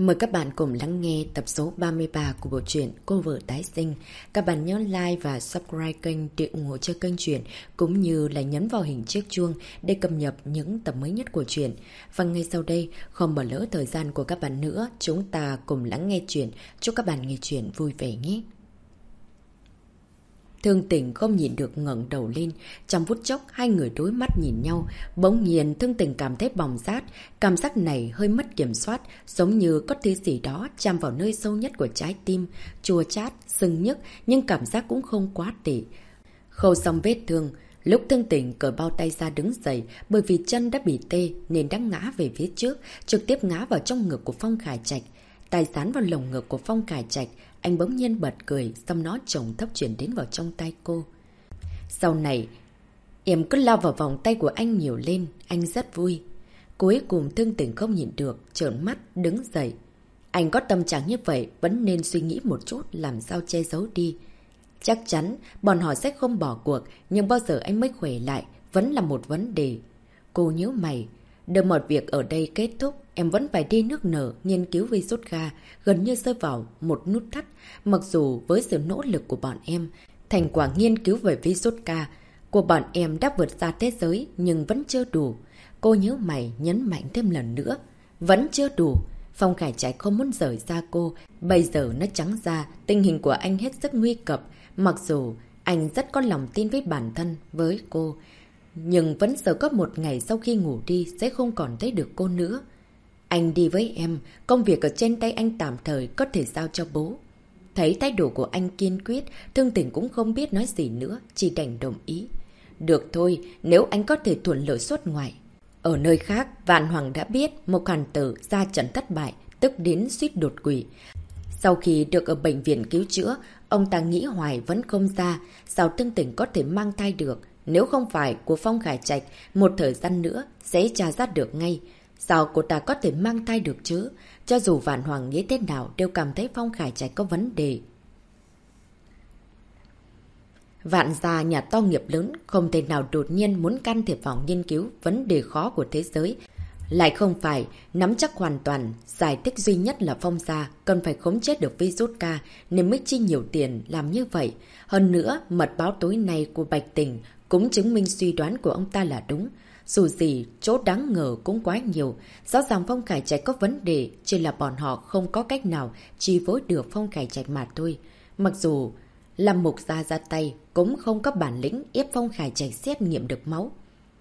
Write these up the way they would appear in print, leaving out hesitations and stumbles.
Mời các bạn cùng lắng nghe tập số 33 của bộ truyện Cô vợ tái sinh. Các bạn nhớ like và subscribe kênh để ủng hộ cho kênh truyện, cũng như là nhấn vào hình chiếc chuông để cập nhật những tập mới nhất của truyện. Và ngay sau đây, không bỏ lỡ thời gian của các bạn nữa, chúng ta cùng lắng nghe truyện. Chúc các bạn nghe truyện vui vẻ nhé. Thương Tình không nhìn được ngẩng đầu lên, trong phút chốc hai người đối mắt nhìn nhau, bỗng nhiên Thương Tình cảm thấy bỏng rát, cảm giác này hơi mất kiểm soát, giống như có thứ gì đó chạm vào nơi sâu nhất của trái tim, chua chát, sưng nhức, nhưng cảm giác cũng không quá tệ. Khâu xong vết thương, lúc Thương Tình cởi bao tay ra đứng dậy, bởi vì chân đã bị tê nên đã ngã về phía trước, trực tiếp ngã vào trong ngực của Phong Khải Trạch. Tay dán vào lồng ngực của Phong Khải Trạch, anh bỗng nhiên bật cười, xong nó trông thấp chuyển đến vào trong tay cô. Sau này, em cứ lao vào vòng tay của anh nhiều lên, anh rất vui. Cuối cùng Thương Tình không nhịn được, trợn mắt, đứng dậy. Anh có tâm trạng như vậy, vẫn nên suy nghĩ một chút làm sao che giấu đi. Chắc chắn, bọn họ sẽ không bỏ cuộc, nhưng bao giờ anh mới khỏe lại, vẫn là một vấn đề. Cô nhớ mày, đợi mọi việc ở đây kết thúc, em vẫn phải đi nước nở, nghiên cứu virus ga, gần như rơi vào một nút thắt. Mặc dù với sự nỗ lực của bọn em, thành quả nghiên cứu về virus ga của bọn em đã vượt ra thế giới, nhưng vẫn chưa đủ. Cô nhớ mày nhấn mạnh thêm lần nữa. Vẫn chưa đủ. Phong Khải Trạch không muốn rời xa cô. Bây giờ nó trắng ra, tình hình của anh hết sức nguy cập. Mặc dù anh rất có lòng tin với bản thân, với cô, nhưng vẫn sợ có một ngày sau khi ngủ đi sẽ không còn thấy được cô nữa. Anh đi với em, công việc ở trên tay anh tạm thời có thể giao cho bố. Thấy thái độ của anh kiên quyết, Thương Tình cũng không biết nói gì nữa, chỉ đành đồng ý. Được thôi, nếu anh có thể thuận lợi xuất ngoại. Ở nơi khác, Vạn Hoàng đã biết một hàn tử ra trận thất bại, tức đến suýt đột quỵ. Sau khi được ở bệnh viện cứu chữa, ông ta nghĩ hoài vẫn không ra, sao Thương Tình có thể mang thai được. Nếu không phải của Phong Khải Trạch, một thời gian nữa sẽ tra ra được ngay. Sao cô ta có thể mang thai được chứ? Cho dù Vạn Hoàng nghĩ thế nào đều cảm thấy Phong Khải Trạch có vấn đề. Vạn gia nhà to nghiệp lớn, không thể nào đột nhiên muốn can thiệp vào nghiên cứu vấn đề khó của thế giới. Lại không phải nắm chắc hoàn toàn, giải thích duy nhất là Phong gia cần phải khống chế được virus K nên mới chi nhiều tiền làm như vậy. Hơn nữa, mật báo tối nay của Bạch Tình cũng chứng minh suy đoán của ông ta là đúng. Dù gì, chỗ đáng ngờ cũng quá nhiều. Rõ ràng Phong Khải Trạch có vấn đề, chỉ là bọn họ không có cách nào chi phối được Phong Khải Trạch mà thôi. Mặc dù làm Mục gia ra tay, cũng không có bản lĩnh ép Phong Khải Trạch xét nghiệm được máu.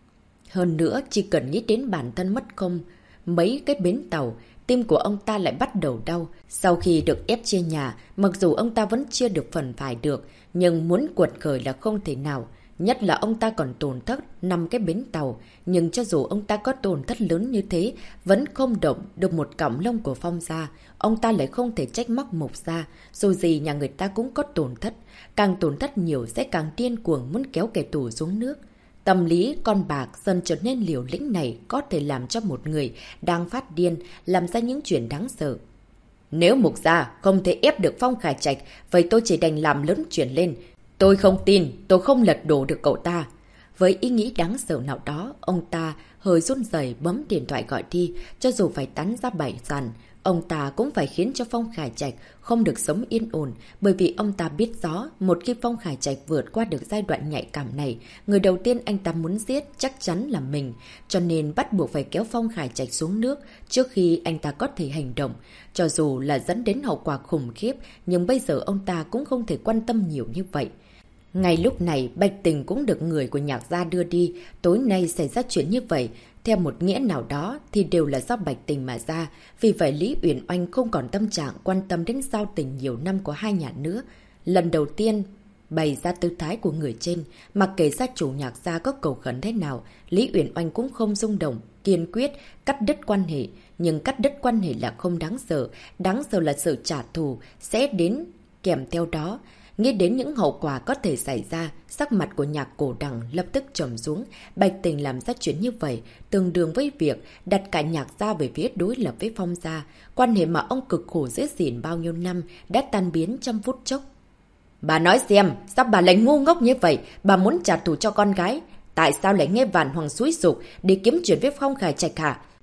Hơn nữa, chỉ cần nghĩ đến bản thân mất công mấy cái bến tàu, tim của ông ta lại bắt đầu đau. Sau khi được ép chia nhà, mặc dù ông ta vẫn chưa được phần phải được, nhưng muốn quật khởi là không thể nào. Nhất là ông ta còn tổn thất 5 cái bến tàu, nhưng cho dù ông ta có tổn thất lớn như thế, vẫn không động được một cọng lông của Phong gia. Ông ta lại không thể trách móc Mục gia, dù gì nhà người ta cũng có tổn thất. Càng tổn thất nhiều sẽ càng điên cuồng muốn kéo kẻ thù xuống nước. Tâm lý con bạc dần trở nên liều lĩnh này có thể làm cho một người đang phát điên làm ra những chuyện đáng sợ. Nếu Mục gia không thể ép được Phong Khải Trạch, vậy tôi chỉ đành làm lớn chuyện lên. Tôi không tin, tôi không lật đổ được cậu ta. Với ý nghĩ đáng sợ nào đó, ông ta hơi run rẩy bấm điện thoại gọi đi, cho dù phải tán ra bảy sàn. Ông ta cũng phải khiến cho Phong Khải Trạch không được sống yên ổn, bởi vì ông ta biết rõ một khi Phong Khải Trạch vượt qua được giai đoạn nhạy cảm này, người đầu tiên anh ta muốn giết chắc chắn là mình, cho nên bắt buộc phải kéo Phong Khải Trạch xuống nước trước khi anh ta có thể hành động. Cho dù là dẫn đến hậu quả khủng khiếp, nhưng bây giờ ông ta cũng không thể quan tâm nhiều như vậy. Ngay lúc này, Bạch Tình cũng được người của Nhạc gia đưa đi. Tối nay xảy ra chuyện như vậy, theo một nghĩa nào đó thì đều là do Bạch Tình mà ra. Vì vậy Lý Uyển Oanh không còn tâm trạng quan tâm đến giao tình nhiều năm của hai nhà nữa. Lần đầu tiên bày ra tư thái của người trên, mặc kệ gia chủ Nhạc gia có cầu khẩn thế nào, Lý Uyển Oanh cũng không rung động, kiên quyết cắt đứt quan hệ. Nhưng cắt đứt quan hệ là không đáng sợ là sự trả thù sẽ đến kèm theo đó. Nghĩ đến những hậu quả có thể xảy ra, sắc mặt của Nhạc Cổ Đằng lập tức trầm xuống. Bạch Tình làm ra chuyện như vậy, tương đương với việc đặt cả Nhạc gia về phía đối lập với Phong gia. Quan hệ mà ông cực khổ dễ dịn bao nhiêu năm đã tan biến trong phút chốc. Bà nói xem, sao bà lại ngu ngốc như vậy? Bà muốn trả thù cho con gái. Tại sao lại nghe Vạn Hoàng xúi giục để kiếm chuyện với Phong Khải Trạch hả?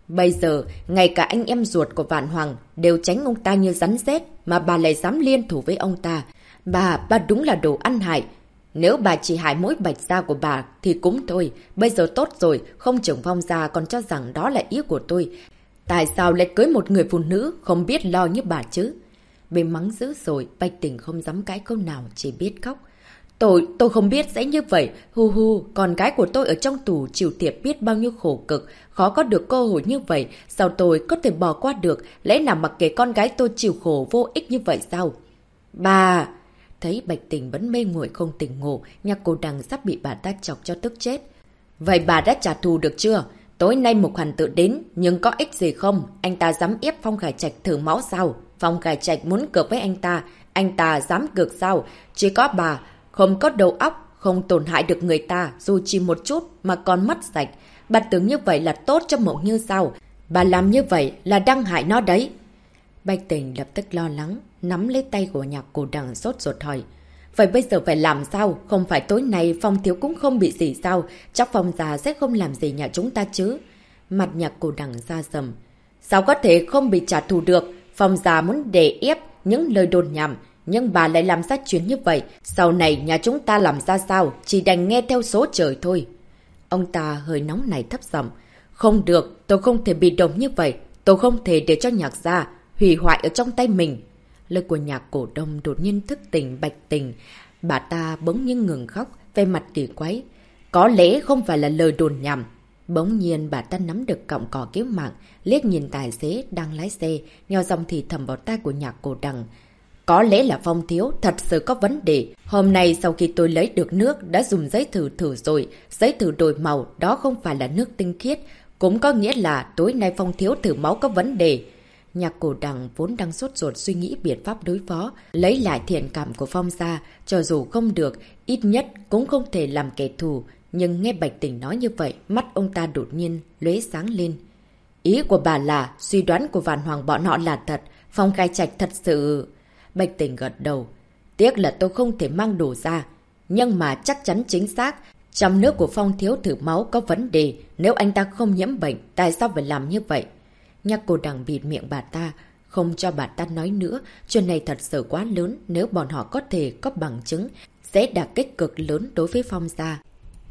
Bây giờ, ngay cả anh em ruột của Vạn Hoàng đều tránh ông ta như rắn rết, mà bà lại dám liên thủ với ông ta. Bà đúng là đồ ăn hại. Nếu bà chỉ hại mỗi Bạch gia của bà thì cũng thôi. Bây giờ tốt rồi, không trưởng Phong gia còn cho rằng đó là ý của tôi. Tại sao lại cưới một người phụ nữ không biết lo như bà chứ? Bị mắng dữ rồi, Bạch Tình không dám cãi câu nào, chỉ biết khóc. Tôi không biết sẽ như vậy. Hu hu, con gái của tôi ở trong tù chịu thiệt biết bao nhiêu khổ cực, khó có được cơ hội như vậy. Sao tôi có thể bỏ qua được? Lẽ nào mặc kệ con gái tôi chịu khổ vô ích như vậy sao? Bà... Thấy Bạch Tình vẫn mê nguội không tỉnh ngộ, Nhạc Cô Đằng sắp bị bà ta chọc cho tức chết. Vậy bà đã trả thù được chưa? Tối nay Mục Hàn tự đến, nhưng có ích gì không? Anh ta dám ép Phong Khải Trạch thử máu sao? Phong Khải Trạch muốn cược với anh ta dám cược sao? Chỉ có bà, không có đầu óc, không tổn hại được người ta, dù chỉ một chút mà còn mất sạch. Bà tưởng như vậy là tốt cho Mộng Như sao? Bà làm như vậy là đang hại nó đấy. Bạch Tình lập tức lo lắng, nắm lấy tay của Nhạc Cô Đằng sốt ruột hỏi. Vậy bây giờ phải làm sao? Không phải tối nay Phong thiếu cũng không bị gì sao? Chắc Phong già sẽ không làm gì nhà chúng ta chứ? Mặt Nhạc Cô Đằng ra sầm. Sao có thể không bị trả thù được? Phong già muốn đè ép những lời đồn nhảm, nhưng bà lại làm ra chuyện như vậy. Sau này nhà chúng ta làm ra sao? Chỉ đành nghe theo số trời thôi. Ông ta hơi nóng này thấp giọng. Không được, tôi không thể bị động như vậy. Tôi không thể để cho Nhạc gia hủy hoại ở trong tay mình. Lời của Nhạc Cổ Đông đột nhiên thức tỉnh Bạch Tình. Bà ta bỗng nhiên ngừng khóc, về mặt tỉ quấy. Có lẽ không phải là lời đồn nhảm. Bỗng nhiên bà ta nắm được cọng cỏ cứu mạng, liếc nhìn tài xế đang lái xe, nhỏ giọng thì thầm vào tai của Nhạc Cổ Đằng. Có lẽ là Phong thiếu thật sự có vấn đề. Hôm nay sau khi tôi lấy được nước đã dùng giấy thử rồi. Giấy thử đổi màu đó không phải là nước tinh khiết. Cũng có nghĩa là tối nay Phong thiếu thử máu có vấn đề. Nhạc Cổ Đằng vốn đang sốt ruột suy nghĩ biện pháp đối phó, lấy lại thiện cảm của Phong gia, cho dù không được, ít nhất cũng không thể làm kẻ thù. Nhưng nghe Bạch Tình nói như vậy, mắt ông ta đột nhiên lóe sáng lên. Ý của bà là suy đoán của Vạn Hoàng bọn họ là thật, Phong Khai Trạch thật sự... Bạch Tình gật đầu. Tiếc là tôi không thể mang đồ ra, nhưng mà chắc chắn chính xác. Trong nước của Phong thiếu thử máu có vấn đề, nếu anh ta không nhiễm bệnh, tại sao phải làm như vậy? Nhạc Cô Đằng bịt miệng bà ta, không cho bà ta nói nữa. Chuyện này thật sự quá lớn, nếu bọn họ có thể có bằng chứng, sẽ đả kích cực lớn đối với Phong gia.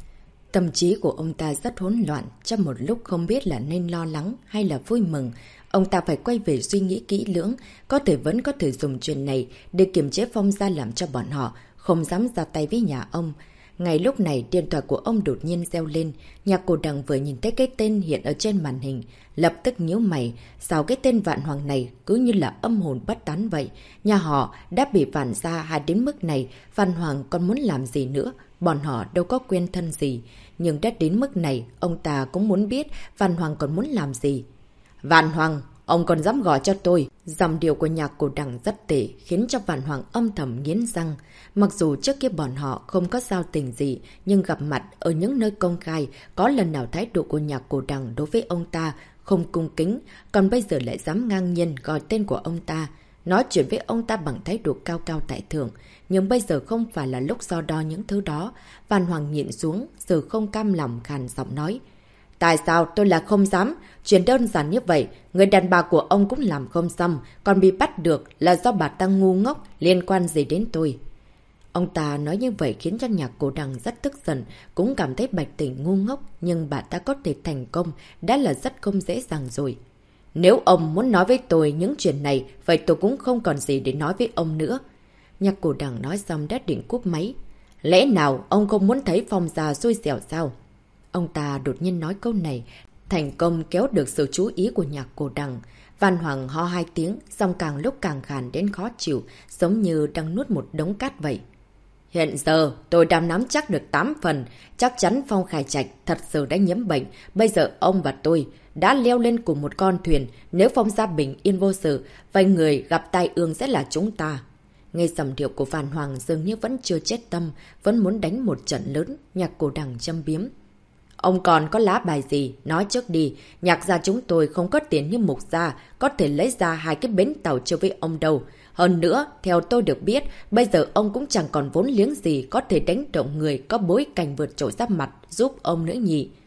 Tâm trí của ông ta rất hỗn loạn, trong một lúc không biết là nên lo lắng hay là vui mừng. Ông ta phải quay về suy nghĩ kỹ lưỡng, có thể vẫn có thể dùng chuyện này để kiềm chế Phong gia, làm cho bọn họ không dám ra tay với nhà ông. Ngay lúc này, điện thoại của ông đột nhiên reo lên. Nhạc Cổ Đằng vừa nhìn thấy cái tên hiện ở trên màn hình, lập tức nhíu mày. Sao cái tên Vạn Hoàng này cứ như là âm hồn bất tán vậy? Nhà họ đã bị Vạn gia hại đến mức này, Vạn Hoàng còn muốn làm gì nữa? Bọn họ đâu có quen thân gì. Nhưng đã đến mức này, ông ta cũng muốn biết Vạn Hoàng còn muốn làm gì. Vạn Hoàng, ông còn dám gọi cho tôi. Dòng điệu của Nhạc Cổ Đằng rất tệ, khiến cho Vạn Hoàng âm thầm nghiến răng. Mặc dù trước kia bọn họ không có giao tình gì, nhưng gặp mặt ở những nơi công khai, có lần nào thái độ của Nhạc Cổ Đằng đối với ông ta không cung kính, còn bây giờ lại dám ngang nhiên gọi tên của ông ta, nói chuyện với ông ta bằng thái độ cao cao tại thượng. Nhưng bây giờ không phải là lúc so đo những thứ đó. Vạn Hoàng nhịn xuống, giờ không cam lòng khàn giọng nói. Tại sao tôi là không dám? Chuyện đơn giản như vậy, người đàn bà của ông cũng làm không xong, còn bị bắt được là do bà ta ngu ngốc, liên quan gì đến tôi? Ông ta nói như vậy khiến cho Nhạc Cổ Đằng rất tức giận, cũng cảm thấy Bạch Tình ngu ngốc, nhưng bà ta có thể thành công đã là rất không dễ dàng rồi. Nếu ông muốn nói với tôi những chuyện này, vậy tôi cũng không còn gì để nói với ông nữa. Nhạc Cổ Đằng nói xong đã định cúp máy. Lẽ nào ông không muốn thấy Phong gia xui xẻo sao? Ông ta đột nhiên nói câu này, thành công kéo được sự chú ý của Nhạc Cổ Đằng. Vạn Hoàng ho hai tiếng, xong càng lúc càng khàn đến khó chịu, giống như đang nuốt một đống cát vậy. Hiện giờ, tôi đang nắm chắc được 8 phần, chắc chắn Phong Khải Trạch thật sự đã nhiễm bệnh. Bây giờ ông và tôi đã leo lên cùng một con thuyền, nếu Phong gia bình yên vô sự, vậy người gặp tai ương sẽ là chúng ta. Nghe giọng điệu của Vạn Hoàng dường như vẫn chưa chết tâm, vẫn muốn đánh một trận lớn. Nhạc Cổ Đằng châm biếm. Ông còn có lá bài gì? Nói trước đi. Nhạc gia chúng tôi không có tiền như Mục gia, có thể lấy ra 2 cái bến tàu chơi với ông đâu. Hơn nữa, theo tôi được biết, bây giờ ông cũng chẳng còn vốn liếng gì có thể đánh động người có bối cảnh vượt trội ra mặt giúp ông nữa nhỉ.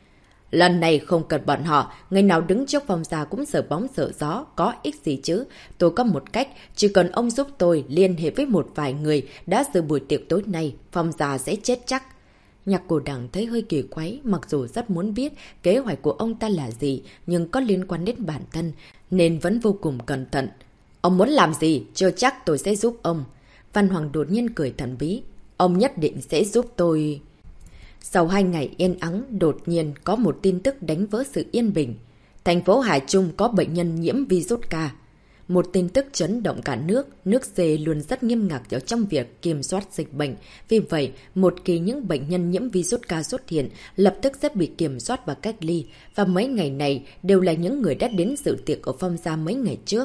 Lần này không cần bọn họ, người nào đứng trước Phong gia cũng sợ bóng sợ gió, có ích gì chứ. Tôi có một cách, chỉ cần ông giúp tôi liên hệ với một vài người đã dự buổi tiệc tối nay, Phong gia sẽ chết chắc. Nhạc cổ đằng thấy hơi kỳ quái, mặc dù rất muốn biết kế hoạch của ông ta là gì, nhưng có liên quan đến bản thân, nên vẫn vô cùng cẩn thận. Ông muốn làm gì? Chưa chắc tôi sẽ giúp ông. Văn Hoàng đột nhiên cười thần bí. Ông nhất định sẽ giúp tôi. Sau 2 ngày yên ắng, đột nhiên có một tin tức đánh vỡ sự yên bình. Thành phố Hải Trung có bệnh nhân nhiễm virus K. Một tin tức chấn động cả nước. Nước C luôn rất nghiêm ngặt ở trong việc kiểm soát dịch bệnh. Vì vậy, một khi những bệnh nhân nhiễm virus K xuất hiện, lập tức sẽ bị kiểm soát và cách ly. Và mấy ngày này đều là những người đã đến dự tiệc ở Phong gia mấy ngày trước.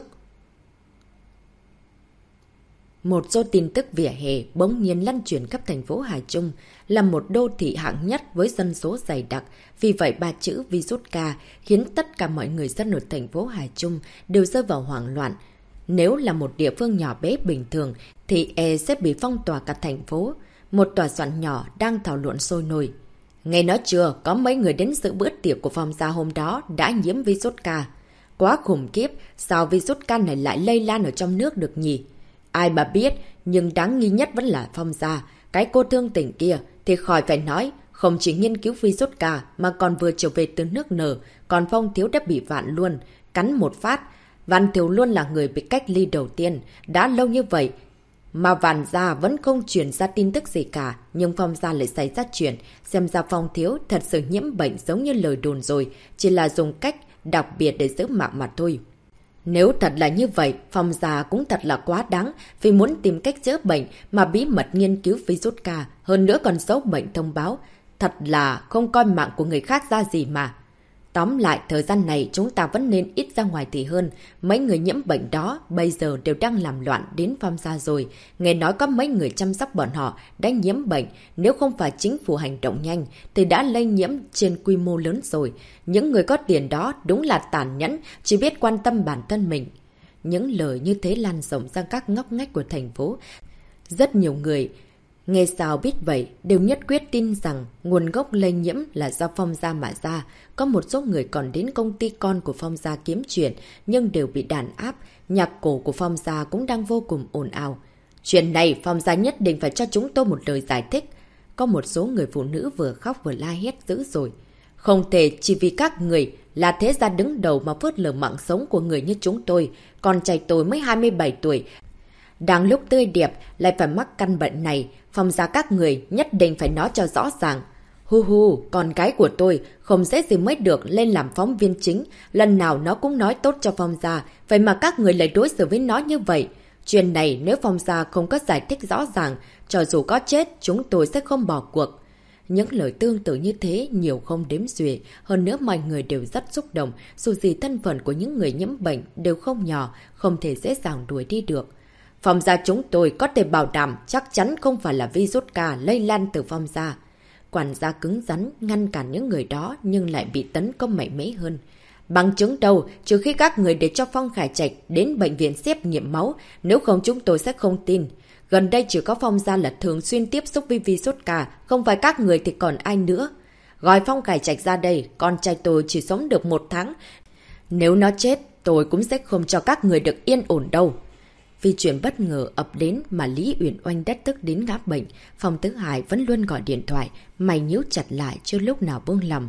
Một số tin tức vỉa hè bỗng nhiên lan truyền khắp thành phố Hải Trung, là một đô thị hạng nhất với dân số dày đặc. Vì vậy 3 chữ virus K khiến tất cả mọi người dân ở thành phố Hải Trung đều rơi vào hoảng loạn. Nếu là một địa phương nhỏ bé bình thường thì sẽ bị phong tỏa cả thành phố. Một tòa soạn nhỏ đang thảo luận sôi nổi. Nghe nói chưa, có mấy người đến dự bữa tiệc của Phong gia hôm đó đã nhiễm virus K. Quá khủng khiếp, sao virus K này lại lây lan ở trong nước được nhỉ? Ai mà biết, nhưng đáng nghi nhất vẫn là Phong gia. Cái cô thương tình kia thì khỏi phải nói, không chỉ nghiên cứu virus K mà còn vừa trở về từ nước N, còn Phong Thiếu đã bị Vạn luôn, cắn một phát. Vạn Thiếu luôn là người bị cách ly đầu tiên, đã lâu như vậy mà Vạn gia vẫn không truyền ra tin tức gì cả, nhưng Phong gia lại xảy ra chuyện, xem ra Phong Thiếu thật sự nhiễm bệnh giống như lời đồn rồi, chỉ là dùng cách đặc biệt để giữ mạng mà thôi. Nếu thật là như vậy, Phong gia cũng thật là quá đáng, vì muốn tìm cách chữa bệnh mà bí mật nghiên cứu virus K, hơn nữa còn giấu bệnh thông báo. Thật là không coi mạng của người khác ra gì mà. Tóm lại, thời gian này chúng ta vẫn nên ít ra ngoài thì hơn. Mấy người nhiễm bệnh đó bây giờ đều đang làm loạn đến Phong gia rồi. Nghe nói có mấy người chăm sóc bọn họ đã nhiễm bệnh. Nếu không phải chính phủ hành động nhanh thì đã lây nhiễm trên quy mô lớn rồi. Những người có tiền đó đúng là tàn nhẫn, chỉ biết quan tâm bản thân mình. Những lời như thế lan rộng ra các ngóc ngách của thành phố. Rất nhiều người nghe sao biết vậy, đều nhất quyết tin rằng nguồn gốc lây nhiễm là do Phong gia mà ra. Có một số người còn đến công ty con của Phong gia kiếm chuyện, nhưng đều bị đàn áp. Nhạc cổ của Phong gia cũng đang vô cùng ồn ào. Chuyện này Phong gia nhất định phải cho chúng tôi một lời giải thích. Có một số người phụ nữ vừa khóc vừa la hét dữ rồi. Không thể chỉ vì các người là thế gia đứng đầu mà phớt lờ mạng sống của người như chúng tôi. Con trai tôi mới 27 tuổi. Đang lúc tươi đẹp lại phải mắc căn bệnh này, Phong gia các người nhất định phải nói cho rõ ràng. Hu hu, con gái của tôi không dễ gì mới được lên làm phóng viên chính, lần nào nó cũng nói tốt cho Phong gia, vậy mà các người lại đối xử với nó như vậy. Chuyện này nếu Phong gia không có giải thích rõ ràng, cho dù có chết chúng tôi sẽ không bỏ cuộc. Những lời tương tự như thế nhiều không đếm xuể, hơn nữa mọi người đều rất xúc động, dù gì thân phận của những người nhiễm bệnh đều không nhỏ, không thể dễ dàng đuổi đi được. Phong gia chúng tôi có thể bảo đảm chắc chắn không phải là virus K lây lan từ Phong gia. Quản gia cứng rắn ngăn cản những người đó nhưng lại bị tấn công mạnh mẽ hơn. Bằng chứng đâu, trừ khi các người để cho Phong Khải Trạch đến bệnh viện xét nghiệm máu, nếu không chúng tôi sẽ không tin. Gần đây chỉ có Phong gia là thường xuyên tiếp xúc với virus K, không phải các người thì còn ai nữa. Gọi Phong Khải Trạch ra đây, con trai tôi chỉ sống được 1 tháng. Nếu nó chết, tôi cũng sẽ không cho các người được yên ổn đâu. Vì chuyện bất ngờ ập đến mà Lý Uyển Oanh đất tức đến ngã bệnh, Phong Tứ Hải vẫn luôn gọi điện thoại, mày nhíu chặt lại chưa lúc nào buông lòng.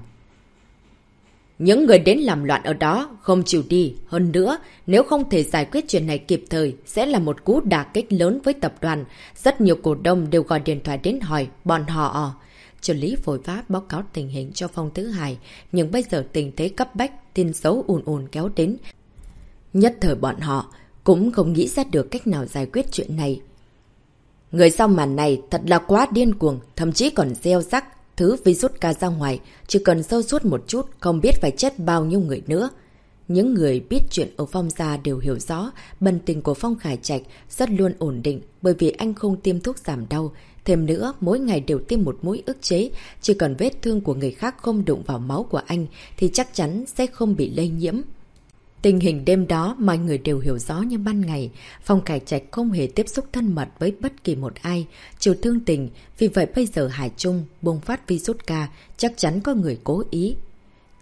Những người đến làm loạn ở đó không chịu đi, hơn nữa, nếu không thể giải quyết chuyện này kịp thời, sẽ là một cú đả kích lớn với tập đoàn. Rất nhiều cổ đông đều gọi điện thoại đến hỏi bọn họ. Trợ lý vội vã báo cáo tình hình cho Phong Tứ Hải, nhưng bây giờ tình thế cấp bách, tin xấu ùn ùn kéo đến. Nhất thời bọn họ cũng không nghĩ ra được cách nào giải quyết chuyện này. Người sau màn này thật là quá điên cuồng, thậm chí còn gieo rắc thứ virus K ra ngoài, chỉ cần sâu suốt một chút, không biết phải chết bao nhiêu người nữa. Những người biết chuyện ở Phong gia đều hiểu rõ, bệnh tình của Phong Khải Trạch rất luôn ổn định, bởi vì anh không tiêm thuốc giảm đau. Thêm nữa, mỗi ngày đều tiêm một mũi ức chế, chỉ cần vết thương của người khác không đụng vào máu của anh thì chắc chắn sẽ không bị lây nhiễm. Tình hình đêm đó mọi người đều hiểu rõ như ban ngày. Phong Khải Trạch không hề tiếp xúc thân mật với bất kỳ một ai, trừ thương tình. Vì vậy bây giờ Hải Trung bùng phát virus K, chắc chắn có người cố ý.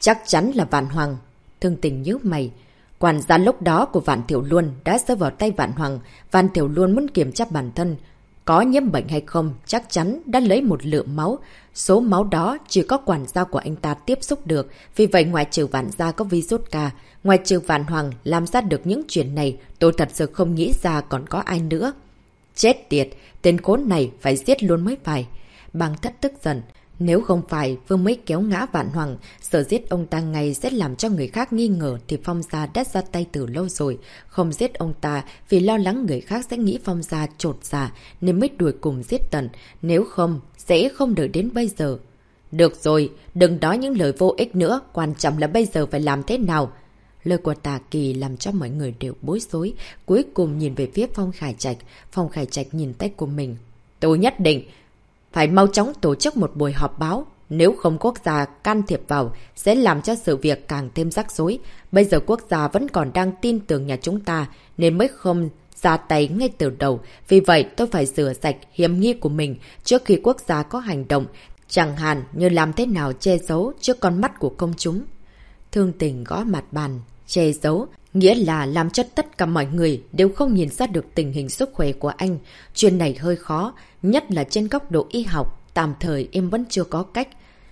Chắc chắn là Vạn Hoàng. Thương Tình nhíu mày. Quản gia lúc đó của Vạn Thiểu Luân đã rơi vào tay Vạn Hoàng. Vạn Thiểu Luân muốn kiểm tra bản thân có nhiễm bệnh hay không, chắc chắn đã lấy một lượng máu. Số máu đó chỉ có quản gia của anh ta tiếp xúc được. Vì vậy ngoại trừ Vạn gia có virus K, ngoại trừ Vạn Hoàng làm ra được những chuyện này, tôi thật sự không nghĩ ra còn có ai nữa. Chết tiệt, tên khốn này phải giết luôn mới phải. Bàng Thất tức giận. Nếu không phải vừa mới kéo ngã Vạn Hoàng, sợ giết ông ta ngay sẽ làm cho người khác nghi ngờ thì Phong gia đã ra tay từ lâu rồi. Không giết ông ta vì lo lắng người khác sẽ nghĩ Phong gia trột dạ nên mới đuổi cùng giết tận. Nếu không, sẽ không đợi đến bây giờ. Được rồi, đừng nói những lời vô ích nữa, quan trọng là bây giờ phải làm thế nào. Lời của Tà Kỳ làm cho mọi người đều bối rối, cuối cùng nhìn về phía Phong Khải Trạch. Phong Khải Trạch nhìn tay của mình. Tôi nhất định phải mau chóng tổ chức một buổi họp báo. Nếu không quốc gia can thiệp vào, sẽ làm cho sự việc càng thêm rắc rối. Bây giờ quốc gia vẫn còn đang tin tưởng nhà chúng ta, nên mới không ra tay ngay từ đầu. Vì vậy tôi phải rửa sạch hiểm nghi của mình trước khi quốc gia có hành động. Chẳng hạn như làm thế nào che giấu trước con mắt của công chúng. Thương Tình gõ mặt bàn. Che giấu nghĩa là làm cho tất cả mọi người đều không nhìn ra được tình hình sức khỏe của anh. Chuyện này hơi khó, nhất là trên góc độ y học, tạm thời em vẫn chưa có cách.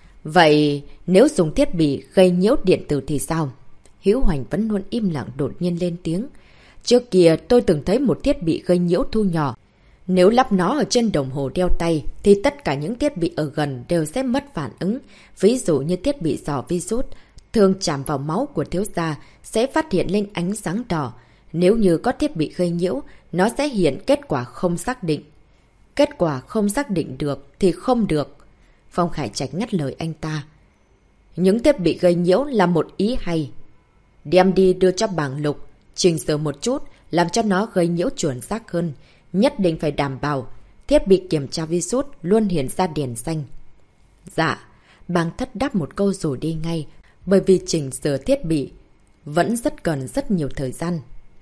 Vậy nếu dùng thiết bị gây nhiễu điện tử thì sao? Hữu Hoành vẫn luôn im lặng đột nhiên lên tiếng. Trước kia tôi từng thấy một thiết bị gây nhiễu thu nhỏ. Nếu lắp nó ở trên đồng hồ đeo tay thì tất cả những thiết bị ở gần đều sẽ mất phản ứng. Ví dụ như thiết bị dò virus, thường chạm vào máu của thiếu gia sẽ phát hiện lên ánh sáng đỏ. Nếu như có thiết bị gây nhiễu, nó sẽ hiện kết quả không xác định. Kết quả không xác định được thì không được. Phong Khải Trạch ngắt lời anh ta. Những thiết bị gây nhiễu là một ý hay. Đem đi đưa cho bảng lục, chỉnh sửa một chút, làm cho nó gây nhiễu chuẩn xác hơn. Nhất định phải đảm bảo thiết bị kiểm tra virus luôn hiện ra đèn xanh. Dạ, Bàng Thất đáp một câu rồi đi ngay, bởi vì chỉnh sửa thiết bị vẫn cần rất nhiều thời gian.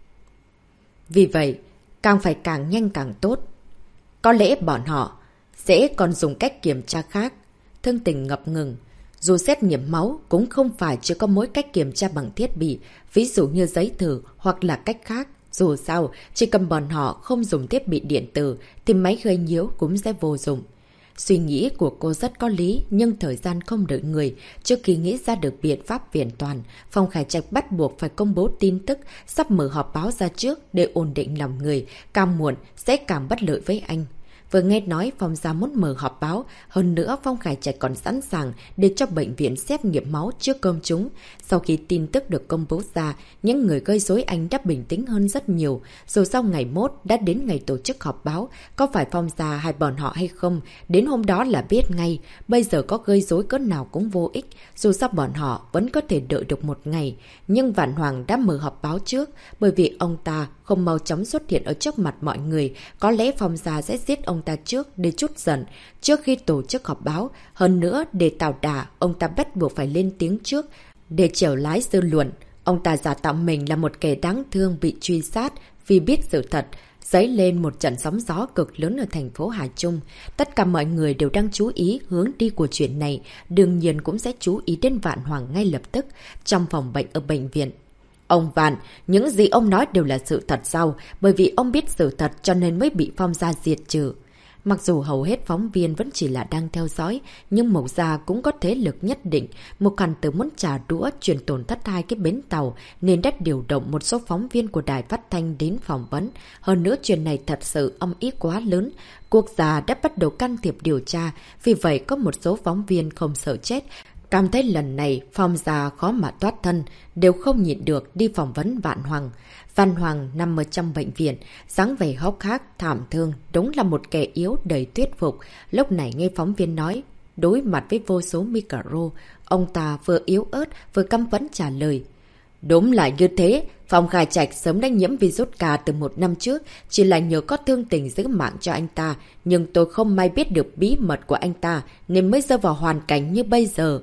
Vì vậy, càng phải càng nhanh càng tốt. Có lẽ bọn họ sẽ còn dùng cách kiểm tra khác. Thương Tình ngập ngừng. Dù xét nghiệm máu cũng không phải chỉ có mỗi cách kiểm tra bằng thiết bị, ví dụ như giấy thử hoặc là cách khác. Dù sao, chỉ cần bọn họ không dùng thiết bị điện tử thì máy gây nhiễu cũng sẽ vô dụng. Suy nghĩ của cô rất có lý, nhưng thời gian không đợi người. Trước khi nghĩ ra được biện pháp viện toàn, Phong Khải Trạch bắt buộc phải công bố tin tức, sắp mở họp báo ra trước để ổn định lòng người. Càng muộn sẽ càng bất lợi với anh. Vừa nghe nói Phong gia muốn mở họp báo, hơn nữa Phong Khải Trạch còn sẵn sàng để cho bệnh viện xét nghiệm máu trước công chúng. Sau khi tin tức được công bố ra, những người gây rối anh đã bình tĩnh hơn rất nhiều. Dù sau ngày mốt đã đến ngày tổ chức họp báo, có phải Phong gia hay bọn họ hay không, đến hôm đó là biết ngay. Bây giờ có gây rối cỡ nào cũng vô ích, dù sao bọn họ vẫn có thể đợi được một ngày. Nhưng Vạn Hoàng đã mở họp báo trước, bởi vì ông ta không mau chóng xuất hiện ở trước mặt mọi người, có lẽ Phong gia sẽ giết ông ta trước để chút giận trước khi tổ chức họp báo. Hơn nữa, để tạo đà, ông ta bắt buộc phải lên tiếng trước để chèo lái dư luận. Ông ta giả tạo mình là một kẻ đáng thương bị truy sát vì biết sự thật, dấy lên một trận sóng gió cực lớn ở thành phố Hà Trung. Tất cả mọi người đều đang chú ý hướng đi của chuyện này, đương nhiên cũng sẽ chú ý đến Vạn Hoàng ngay lập tức trong phòng bệnh ở bệnh viện. Ông Vạn, những gì ông nói đều là sự thật sao? Bởi vì ông biết sự thật cho nên mới bị Phong gia diệt trừ. Mặc dù hầu hết phóng viên vẫn chỉ là đang theo dõi, nhưng Mộc gia cũng có thế lực nhất định. Mộc Hàn Tử muốn trả đũa chuyện tổn thất hai cái bến tàu, nên đã điều động một số phóng viên của đài phát thanh đến phỏng vấn. Hơn nữa chuyện này thật sự âm ý quá lớn. Quốc gia đã bắt đầu can thiệp điều tra, vì vậy có một số phóng viên không sợ chết, cảm thấy lần này Phong gia khó mà thoát thân, đều không nhịn được đi phỏng vấn Vạn Hoàng. Vạn Hoàng nằm ở trong bệnh viện, dáng vẻ hốc hác, thảm thương, đúng là một kẻ yếu đầy thuyết phục. Lúc này nghe phóng viên nói, đối mặt với vô số micro, ông ta vừa yếu ớt vừa căm phẫn trả lời. Đúng là như thế, Phong Khải Trạch sớm đã nhiễm virus K từ 1 năm trước, chỉ là nhờ có Thương Tình giữ mạng cho anh ta, nhưng tôi không may biết được bí mật của anh ta nên mới rơi vào hoàn cảnh như bây giờ.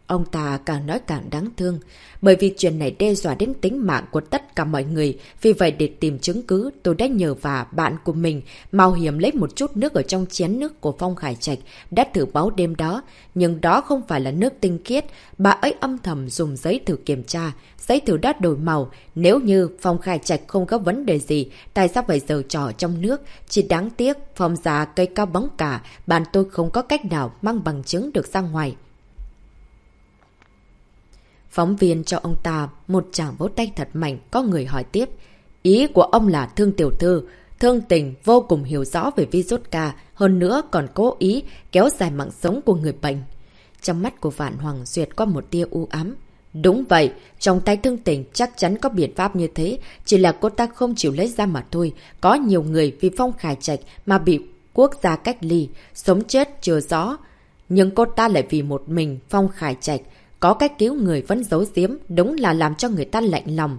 Ông ta càng nói càng đáng thương, bởi vì chuyện này đe dọa đến tính mạng của tất cả mọi người. Vì vậy để tìm chứng cứ, tôi đã nhờ và bạn của mình mạo hiểm lấy một chút nước ở trong chén nước của Phong Khải Trạch, đã thử máu đêm đó. Nhưng đó không phải là nước tinh khiết, bà ấy âm thầm dùng giấy thử kiểm tra. Giấy thử đã đổi màu, nếu như Phong Khải Trạch không có vấn đề gì, tại sao phải giở trò trong nước? Chỉ đáng tiếc, Phong gia cây cao bóng cả, bạn tôi không có cách nào mang bằng chứng được ra ngoài. Phóng viên cho ông ta một tràng vỗ tay thật mạnh, có người hỏi tiếp. Ý của ông là Thương tiểu thư, Thương Tình vô cùng hiểu rõ về virus K, hơn nữa còn cố ý kéo dài mạng sống của người bệnh. Trong mắt của Vạn Hoàng duyệt qua một tia u ám. Đúng vậy, trong tay Thương Tình chắc chắn có biện pháp như thế, chỉ là cô ta không chịu lấy ra mà thôi. Có nhiều người vì Phong Khải Trạch mà bị quốc gia cách ly, sống chết chưa rõ. Nhưng cô ta lại vì một mình Phong Khải Trạch có cách cứu người vẫn giấu giếm, đúng là làm cho người ta lạnh lòng.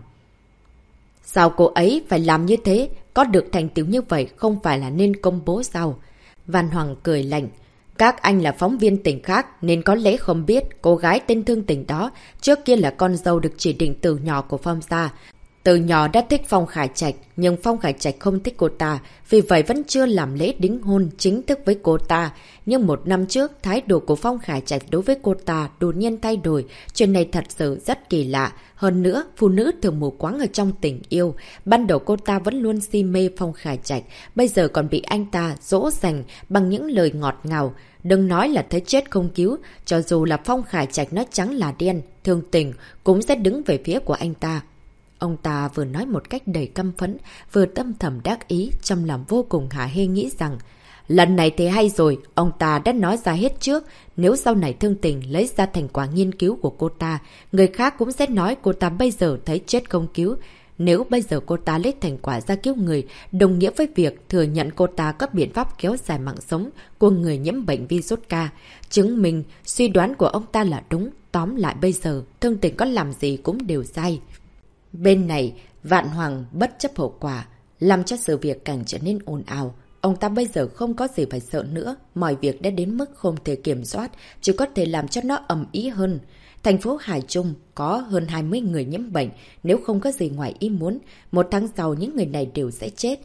Sao cô ấy phải làm như thế? Có được thành tựu như vậy không phải là nên công bố sao? Văn Hoàng cười lạnh. Các anh là phóng viên tỉnh khác nên có lẽ không biết cô gái tên Thương Tình đó trước kia là con dâu được chỉ định từ nhỏ của Phong gia. Từ nhỏ đã thích Phong Khải Trạch, nhưng Phong Khải Trạch không thích cô ta, vì vậy vẫn chưa làm lễ đính hôn chính thức với cô ta. Nhưng một năm trước, thái độ của Phong Khải Trạch đối với cô ta đột nhiên thay đổi, chuyện này thật sự rất kỳ lạ. Hơn nữa, phụ nữ thường mù quáng ở trong tình yêu. Ban đầu cô ta vẫn luôn si mê Phong Khải Trạch, bây giờ còn bị anh ta dỗ dành bằng những lời ngọt ngào. Đừng nói là thấy chết không cứu, cho dù là Phong Khải Trạch nói trắng là đen, Thương Tình cũng sẽ đứng về phía của anh ta. Ông ta vừa nói một cách đầy căm phẫn, vừa tâm thầm đắc ý, trong lòng vô cùng hả hê nghĩ rằng lần này thì hay rồi, ông ta đã nói ra hết trước, nếu sau này Thương Tình lấy ra thành quả nghiên cứu của cô ta, người khác cũng sẽ nói cô ta bây giờ thấy chết không cứu. Nếu bây giờ cô ta lấy thành quả ra cứu người, đồng nghĩa với việc thừa nhận cô ta có biện pháp kéo dài mạng sống của người nhiễm bệnh virus K. Chứng minh suy đoán của ông ta là đúng, tóm lại bây giờ Thương Tình có làm gì cũng đều sai. Bên này, Vạn Hoàng bất chấp hậu quả, làm cho sự việc càng trở nên ồn ào. Ông ta bây giờ không có gì phải sợ nữa, mọi việc đã đến mức không thể kiểm soát, chỉ có thể làm cho nó ầm ĩ hơn. Thành phố Hải Trung có hơn 20 người nhiễm bệnh, nếu không có gì ngoài ý muốn, một tháng sau những người này đều sẽ chết.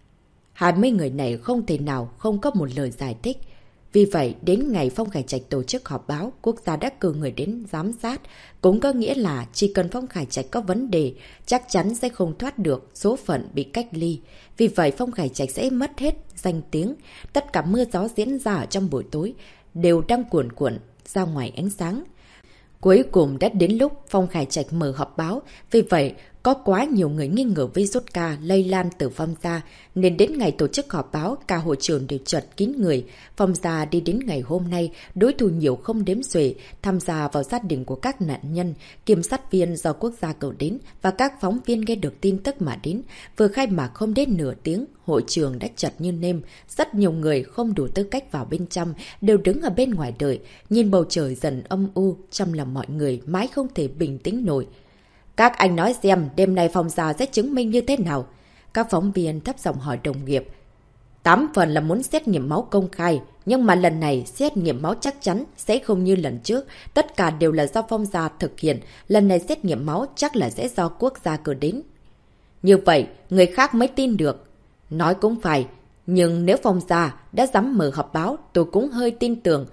20 người này không thể nào không có một lời giải thích. Vì vậy, đến ngày Phong Khải Trạch tổ chức họp báo, quốc gia đã cử người đến giám sát. Cũng có nghĩa là chỉ cần Phong Khải Trạch có vấn đề, chắc chắn sẽ không thoát được số phận bị cách ly. Vì vậy, Phong Khải Trạch sẽ mất hết danh tiếng. Tất cả mưa gió diễn ra ở trong buổi tối đều đang cuồn cuộn ra ngoài ánh sáng. Cuối cùng đã đến lúc Phong Khải Trạch mở họp báo, vì vậy có quá nhiều người nghi ngờ virus K lây lan từ Phong gia, nên đến ngày tổ chức họp báo, cả hội trường đều chật kín người. Phong gia đi đến ngày hôm nay, đối thủ nhiều không đếm xuể, tham gia vào gia đình của các nạn nhân, kiểm sát viên do quốc gia cử đến và các phóng viên nghe được tin tức mà đến. Vừa khai mạc không đến nửa tiếng, hội trường đã chật như nêm, rất nhiều người không đủ tư cách vào bên trong, đều đứng ở bên ngoài đợi, nhìn bầu trời dần âm u, trong lòng mọi người mãi không thể bình tĩnh nổi. Các anh nói xem đêm nay Phong gia sẽ chứng minh như thế nào? Các phóng viên thấp giọng hỏi đồng nghiệp. 8 phần là muốn xét nghiệm máu công khai, nhưng mà lần này xét nghiệm máu chắc chắn sẽ không như lần trước. Tất cả đều là do Phong gia thực hiện, lần này xét nghiệm máu chắc là sẽ do quốc gia cử đến. Như vậy, người khác mới tin được. Nói cũng phải, nhưng nếu Phong gia đã dám mở họp báo, tôi cũng hơi tin tưởng.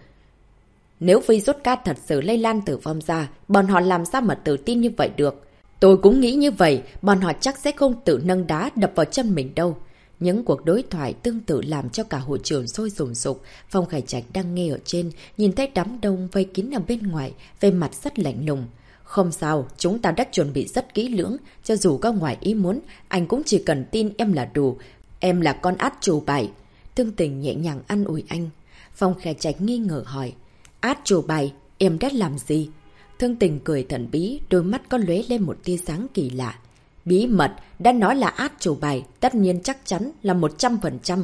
Nếu virus K thật sự lây lan từ Phong gia, bọn họ làm sao mà tự tin như vậy được? Tôi cũng nghĩ như vậy, bọn họ chắc sẽ không tự nâng đá đập vào chân mình đâu. Những cuộc đối thoại tương tự làm cho cả hội trường sôi sùng sục. Phong Khải Trạch đang nghe ở trên, nhìn thấy đám đông vây kín ở bên ngoài, về mặt rất lạnh lùng. Không sao, chúng ta đã chuẩn bị rất kỹ lưỡng, cho dù có ngoài ý muốn, anh cũng chỉ cần tin em là đủ. Em là con át chủ bài. Thương Tình nhẹ nhàng an ủi anh. Phong Khải Trạch nghi ngờ hỏi. Át chủ bài, em đã làm gì? Thương Tình cười thần bí, đôi mắt có lóe lên một tia sáng kỳ lạ. Bí mật, đã nói là át chủ bài, tất nhiên chắc chắn là 100%.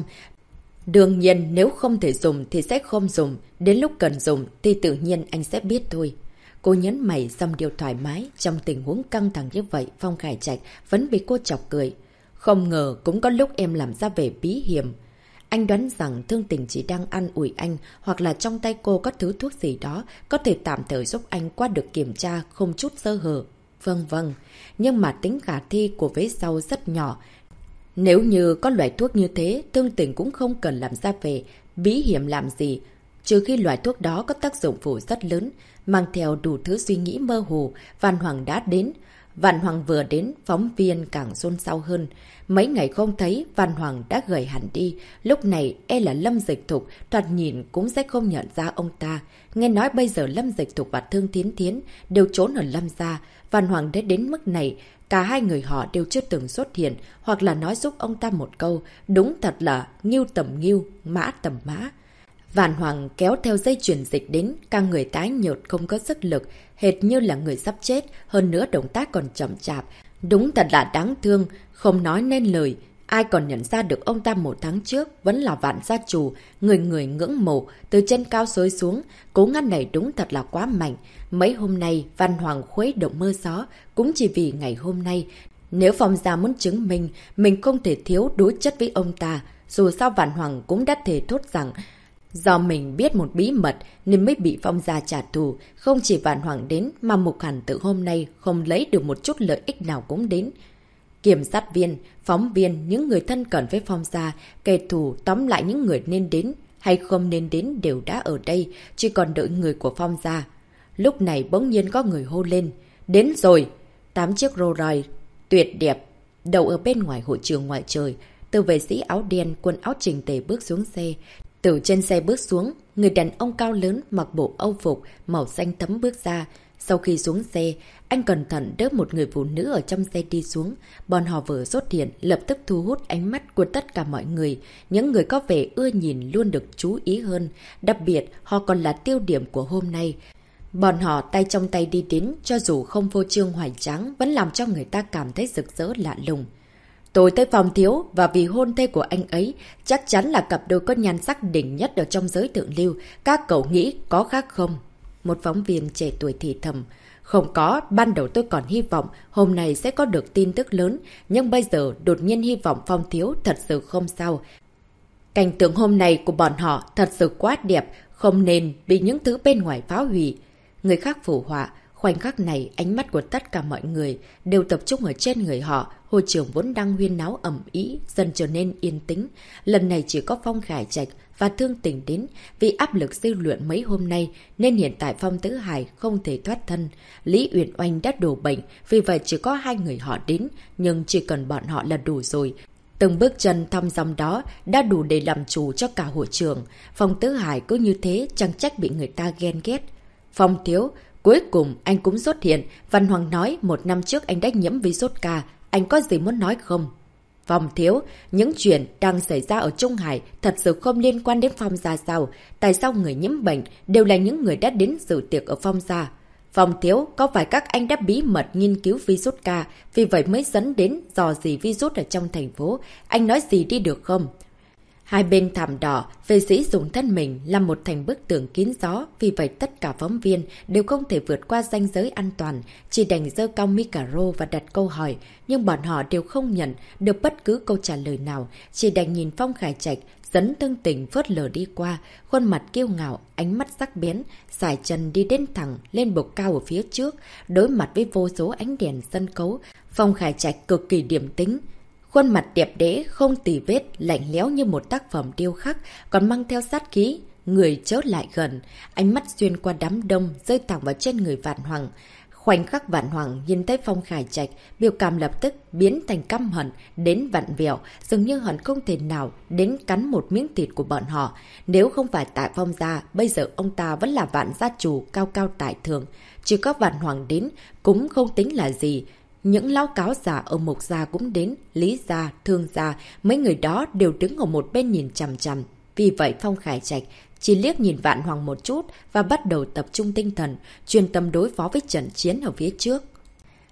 Đương nhiên nếu không thể dùng thì sẽ không dùng, đến lúc cần dùng thì tự nhiên anh sẽ biết thôi. Cô nhấn mày xong điều thoải mái, trong tình huống căng thẳng như vậy, Phong Khải Trạch vẫn bị cô chọc cười. Không ngờ cũng có lúc em làm ra vẻ bí hiểm. Anh đoán rằng Thương Tình chỉ đang an ủi anh, hoặc là trong tay cô có thứ thuốc gì đó có thể tạm thời giúp anh qua được kiểm tra không chút sơ hở. Vâng vâng, nhưng mà tính khả thi của vế sau rất nhỏ. Nếu như có loại thuốc như thế, Thương Tình cũng không cần làm ra vẻ bí hiểm làm gì. Trừ khi loại thuốc đó có tác dụng phụ rất lớn, mang theo đủ thứ suy nghĩ mơ hồ. Văn Hoàng đã đến. Văn Hoàng vừa đến, phóng viên càng xôn xao hơn. Mấy ngày không thấy, Văn Hoàng đã gầy hẳn đi. Lúc này e là Lâm Dịch Thục, thoạt nhìn cũng sẽ không nhận ra ông ta. Nghe nói bây giờ Lâm Dịch Thục và Thương Thiến Thiến đều trốn ở Lâm gia. Văn Hoàng đã đến mức này, cả hai người họ đều chưa từng xuất hiện, hoặc là nói giúp ông ta một câu. Đúng thật là nghiêu tầm nghiêu, mã tầm mã. Văn Hoàng kéo theo dây chuyền dịch đến, cả người tái nhợt không có sức lực, hệt như là người sắp chết, hơn nữa động tác còn chậm chạp. Đúng thật là đáng thương, không nói nên lời. Ai còn nhận ra được ông ta 1 tháng trước vẫn là Vạn gia chủ, người người ngưỡng mộ, từ trên cao xối xuống. Cố ngăn này đúng thật là quá mạnh. Mấy hôm nay, Văn Hoàng khuấy động mưa gió, cũng chỉ vì ngày hôm nay. Nếu Phong gia muốn chứng minh, mình không thể thiếu đối chất với ông ta. Dù sao Văn Hoàng cũng đã thề thốt rằng, do mình biết một bí mật nên mới bị Phong gia trả thù. Không chỉ Vạn Hoàng đến mà Mục Hàn Tự hôm nay không lấy được một chút lợi ích nào cũng đến. Kiểm sát viên, phóng viên, những người thân cận với Phong gia, kẻ thù, tóm lại những người nên đến hay không nên đến đều đã ở đây, chỉ còn đợi người của Phong gia. Lúc này bỗng nhiên có người hô lên. Đến rồi! 8 chiếc Rolls Royce tuyệt đẹp đậu ở bên ngoài hội trường ngoài trời. Từ vệ sĩ áo đen, quần áo chỉnh tề bước xuống xe. Từ trên xe bước xuống, người đàn ông cao lớn mặc bộ âu phục màu xanh thẫm bước ra. Sau khi xuống xe, anh cẩn thận đỡ một người phụ nữ ở trong xe đi xuống. Bọn họ vừa xuất hiện, lập tức thu hút ánh mắt của tất cả mọi người. Những người có vẻ ưa nhìn luôn được chú ý hơn. Đặc biệt, họ còn là tiêu điểm của hôm nay. Bọn họ tay trong tay đi đến, cho dù không vô trương hoành tráng, vẫn làm cho người ta cảm thấy rực rỡ lạ lùng. Tôi tới Phong thiếu, và vì hôn thê của anh ấy, chắc chắn là cặp đôi có nhan sắc đỉnh nhất ở trong giới thượng lưu. Các cậu nghĩ có khác không? Một phóng viên trẻ tuổi thì thầm. Không có, ban đầu tôi còn hy vọng hôm nay sẽ có được tin tức lớn, nhưng bây giờ đột nhiên hy vọng Phong thiếu thật sự không sao. Cảnh tượng hôm nay của bọn họ thật sự quá đẹp, không nên bị những thứ bên ngoài phá hủy. Người khác phụ họa, khoảnh khắc này ánh mắt của tất cả mọi người đều tập trung ở trên người họ. Hội trường vốn đang huyên náo ầm ĩ dần trở nên yên tĩnh. Lần này chỉ có Phong Khải Trạch và Thương Tình đến. Vì áp lực dư luận mấy hôm nay nên hiện tại Phong Tứ Hải không thể thoát thân. Lý Uyển Oanh đã đổ bệnh, vì vậy chỉ có 2 người họ đến, nhưng chỉ cần bọn họ là đủ rồi. Từng bước chân thăm dòng đó đã đủ để làm chủ cho cả hội trường. Phong Tứ Hải cứ như thế chẳng trách bị người ta ghen ghét. Phong thiếu, cuối cùng anh cũng xuất hiện. Văn Hoàng nói 1 năm trước anh đã nhiễm virus ca. Anh có gì muốn nói không? Phong thiếu, những chuyện đang xảy ra ở Trung Hải thật sự không liên quan đến Phong gia sao? Tại sao người nhiễm bệnh đều là những người đã đến dự tiệc ở Phong gia? Phong thiếu, có phải các anh đã bí mật nghiên cứu virus ca, vì vậy mới dẫn đến dò dỉ virus ở trong thành phố? Anh nói gì đi được không? Hai bên thảm đỏ, vệ sĩ dùng thân mình làm một thành bức tường kín gió, vì vậy tất cả phóng viên đều không thể vượt qua ranh giới an toàn, chỉ đành giơ cao micro và đặt câu hỏi, nhưng bọn họ đều không nhận được bất cứ câu trả lời nào, chỉ đành nhìn Phong Khải Trạch dẫn Thương Tình phớt lờ đi qua, khuôn mặt kiêu ngạo, ánh mắt sắc bén, sải chân đi đến thẳng lên bục cao ở phía trước, đối mặt với vô số ánh đèn sân khấu. Phong Khải Trạch cực kỳ điềm tĩnh. Khuôn mặt đẹp đẽ, không tì vết, lạnh lẽo như một tác phẩm điêu khắc, còn mang theo sát khí. Người chớ lại gần, ánh mắt xuyên qua đám đông, rơi thẳng vào trên người Vạn Hoàng. Khoảnh khắc Vạn Hoàng nhìn thấy Phong Khải Trạch, biểu cảm lập tức biến thành căm hận, đến vặn vẹo, dường như hận không thể nào đến cắn một miếng thịt của bọn họ. Nếu không phải tại Phong gia, bây giờ ông ta vẫn là Vạn gia chủ cao cao tại thượng. Chỉ có Vạn Hoàng đến, cũng không tính là gì. Những lão cáo già ở Mục gia cũng đến, Lý gia, Thương gia, mấy người đó đều đứng ở một bên nhìn chằm chằm. Vì vậy Phong Khải Trạch chỉ liếc nhìn Vạn Hoàng một chút và bắt đầu tập trung tinh thần, chuyên tâm đối phó với trận chiến ở phía trước.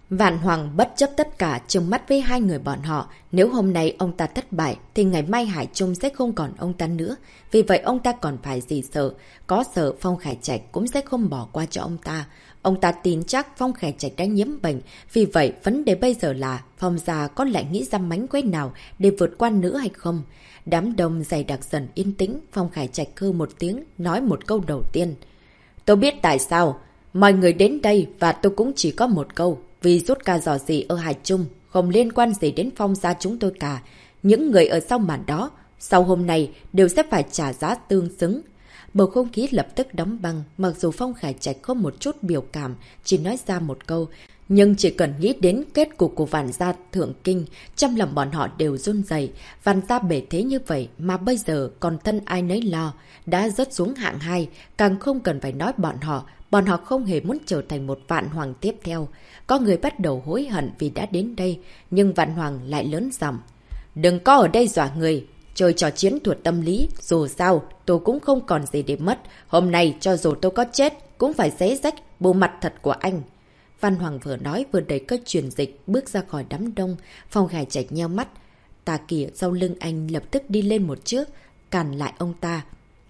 Vạn Hoàng bất chấp tất cả trừng mắt với hai người bọn họ. Nếu hôm nay ông ta thất bại thì ngày mai Hải Trung sẽ không còn ông ta nữa. Vì vậy ông ta còn phải gì sợ. Có sợ Phong Khải Trạch cũng sẽ không bỏ qua cho ông ta. Ông ta tin chắc Phong Khải Trạch đã nhiễm bệnh. Vì vậy vấn đề bây giờ là Phong gia có lại nghĩ ra mánh khóe nào để vượt qua nữa hay không. Đám đông dày đặc dần yên tĩnh. Phong Khải Trạch hư một tiếng nói một câu đầu tiên. Tôi biết tại sao mọi người đến đây và tôi cũng chỉ có một câu. Vì rút ca dò gì ở Hải Trung không liên quan gì đến Phong gia chúng tôi cả. Những người ở sau màn đó, sau hôm nay đều sẽ phải trả giá tương xứng. Bầu không khí lập tức đóng băng, mặc dù Phong Khải Trạch không một chút biểu cảm, chỉ nói ra một câu. Nhưng chỉ cần nghĩ đến kết cục của Vạn gia thượng kinh, trong lòng bọn họ đều run rẩy. Vạn gia bể thế như vậy mà bây giờ còn thân ai nấy lo, đã rớt xuống hạng 2, càng không cần phải nói bọn họ không hề muốn trở thành một Vạn Hoàng tiếp theo. Có người bắt đầu hối hận vì đã đến đây, nhưng Vạn Hoàng lại lớn giọng. Đừng có ở đây dọa người, chơi trò chiến thuật tâm lý, dù sao tôi cũng không còn gì để mất. Hôm nay cho dù tôi có chết, cũng phải xé rách bộ mặt thật của anh. Văn Hoàng vừa nói vừa đẩy cái truyền dịch bước ra khỏi đám đông. Phong Khải Trạch nheo mắt. Tà Kỳ sau lưng anh lập tức đi lên một trước, cản lại ông ta.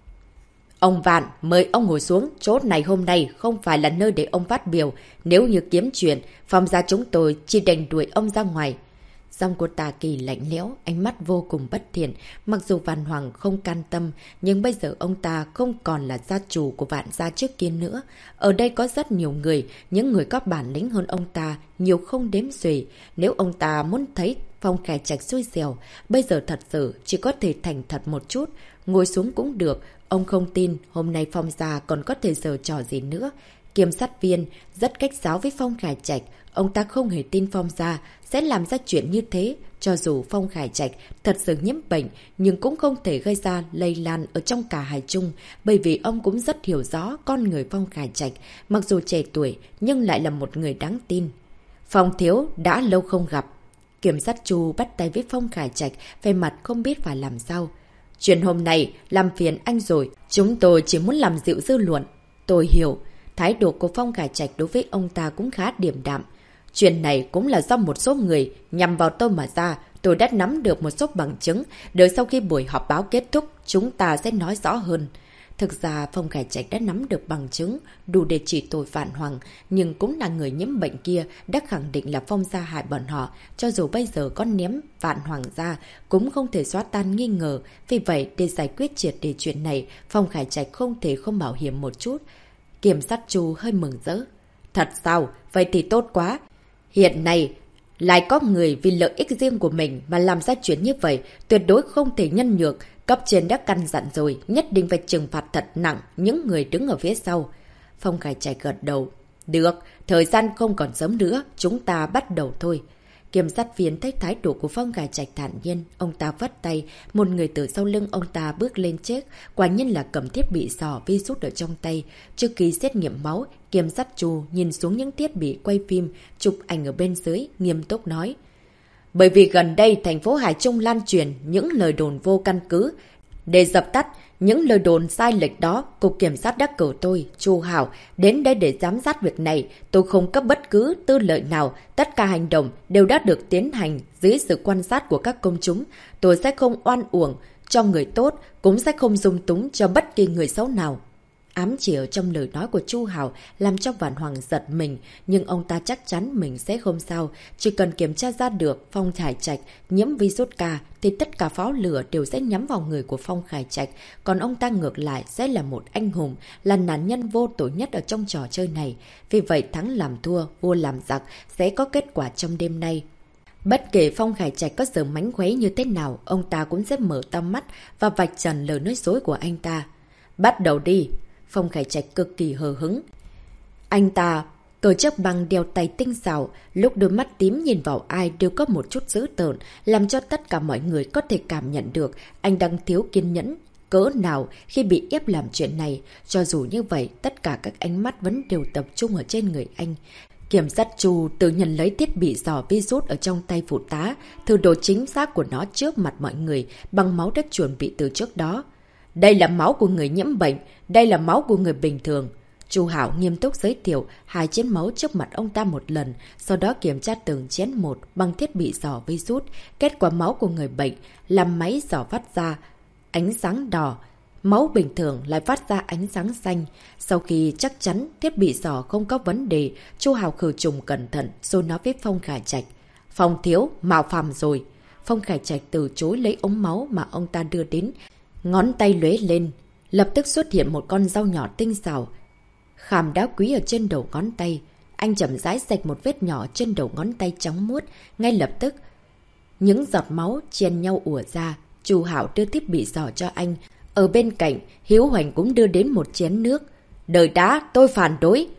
Ông Vạn, mời ông ngồi xuống. Chỗ này hôm nay không phải là nơi để ông phát biểu. Nếu như kiếm chuyện, Phong gia chúng tôi chỉ đành đuổi ông ra ngoài. Giọng của Tà Kỳ lạnh lẽo, ánh mắt vô cùng bất thiện. Mặc dù Văn Hoàng không can tâm, nhưng bây giờ ông ta không còn là gia chủ của Vạn gia trước kia nữa. Ở đây có rất nhiều người, những người có bản lĩnh hơn ông ta, nhiều không đếm xuể. Nếu ông ta muốn thấy Phong Khải Trạch xui xẻo, bây giờ thật sự chỉ có thể thành thật một chút. Ngồi xuống cũng được, ông không tin hôm nay Phong gia còn có thể giở trò gì nữa. Kiểm sát viên rất cách giáo với Phong Khải Trạch. Ông ta không hề tin Phong gia sẽ làm ra chuyện như thế. Cho dù Phong Khải Trạch thật sự nhiễm bệnh, nhưng cũng không thể gây ra lây lan ở trong cả Hải Trung. Bởi vì ông cũng rất hiểu rõ con người Phong Khải Trạch. Mặc dù trẻ tuổi, nhưng lại là một người đáng tin. Phong thiếu đã lâu không gặp. Kiểm sát Chu bắt tay với Phong Khải Trạch, về mặt không biết phải làm sao. Chuyện hôm nay làm phiền anh rồi. Chúng tôi chỉ muốn làm dịu dư luận. Tôi hiểu. Thái độ của Phong Khải Trạch đối với ông ta cũng khá điềm đạm. Chuyện này cũng là do một số người nhằm vào tôi mà ra. Tôi đã nắm được một số bằng chứng. Đợi sau khi buổi họp báo kết thúc, chúng ta sẽ nói rõ hơn. Thực ra Phong Khải Trạch đã nắm được bằng chứng đủ để chỉ tội Vạn Hoàng, nhưng cũng là người nhiễm bệnh kia đã khẳng định là Phong gia hại bọn họ. Cho dù bây giờ có ném Vạn Hoàng ra, cũng không thể xóa tan nghi ngờ. Vì vậy, để giải quyết triệt đề chuyện này, Phong Khải Trạch không thể không bảo hiểm một chút. Kiểm sát Chu hơi mừng rỡ. Thật sao? Vậy thì tốt quá. Hiện nay, lại có người vì lợi ích riêng của mình mà làm ra chuyện như vậy, tuyệt đối không thể nhân nhượng. Cấp trên đã căn dặn rồi, nhất định phải trừng phạt thật nặng những người đứng ở phía sau. Phong Khải Trạch gật đầu. Được, thời gian không còn sớm nữa, chúng ta bắt đầu thôi. Kiểm sát viên thấy thái độ của Phong Khải Trạch thản nhiên, ông ta vất tay, một người từ sau lưng ông ta bước lên trước, quả nhiên là cầm thiết bị dò virus ở trong tay. Trước khi xét nghiệm máu, kiểm sát Chu nhìn xuống những thiết bị quay phim, chụp ảnh ở bên dưới, nghiêm túc nói. Bởi vì gần đây thành phố Hải Trung lan truyền những lời đồn vô căn cứ. Để dập tắt những lời đồn sai lệch đó, Cục Kiểm sát đã cử tôi, Chu Hảo, đến đây để giám sát việc này. Tôi không cấp bất cứ tư lợi nào, tất cả hành động đều đã được tiến hành dưới sự quan sát của các công chúng. Tôi sẽ không oan uổng cho người tốt, cũng sẽ không dung túng cho bất kỳ người xấu nào. Ám chỉ ở trong lời nói của Chu Hảo làm cho Vạn Hoàng giật mình, nhưng ông ta chắc chắn mình sẽ không sao. Chỉ cần kiểm tra ra được Phong Khải Trạch nhiễm virus K thì tất cả pháo lửa đều sẽ nhắm vào người của Phong Khải Trạch, còn ông ta ngược lại sẽ là một anh hùng, là nạn nhân vô tội nhất ở trong trò chơi này. Vì vậy thắng làm thua, vua làm giặc sẽ có kết quả trong đêm nay. Bất kể Phong Khải Trạch có giờ mánh khóe như thế nào, ông ta cũng sẽ mở to mắt và vạch trần lời nói dối của anh ta. Bắt đầu đi! Phong Khải Trạch cực kỳ hờ hứng. Anh ta cởi chiếc băng đeo tay tinh xảo, lúc đôi mắt tím nhìn vào ai đều có một chút dữ tợn, làm cho tất cả mọi người có thể cảm nhận được anh đang thiếu kiên nhẫn cỡ nào khi bị ép làm chuyện này. Cho dù như vậy, tất cả các ánh mắt vẫn đều tập trung ở trên người anh. Kiểm sát Chu tự nhận lấy thiết bị dò virus ở trong tay phụ tá, thử độ chính xác của nó trước mặt mọi người bằng máu đã chuẩn bị từ trước đó. Đây là máu của người nhiễm bệnh, đây là máu của người bình thường. Chu Hảo nghiêm túc giới thiệu 2 chén máu trước mặt ông ta một lần, sau đó kiểm tra từng chén một bằng thiết bị dò vi rút. Kết quả máu của người bệnh làm máy dò phát ra ánh sáng đỏ, máu bình thường lại phát ra ánh sáng xanh. Sau khi chắc chắn thiết bị dò không có vấn đề, Chu Hảo khử trùng cẩn thận rồi nói với Phong Khải Trạch: "Phong thiếu, mạo phạm rồi." Phong Khải Trạch từ chối lấy ống máu mà ông ta đưa đến, ngón tay lóe lên, lập tức xuất hiện một con dao nhỏ tinh xảo, khảm đá quý ở trên đầu ngón tay. Anh chậm rãi rạch một vết nhỏ trên đầu ngón tay trắng muốt, ngay lập tức những giọt máu chen nhau ùa ra. Chu Hảo đưa thiết bị dò cho anh. Ở bên cạnh, Hiếu Hoành cũng đưa đến một chén nước. "Đời đá, tôi phản đối."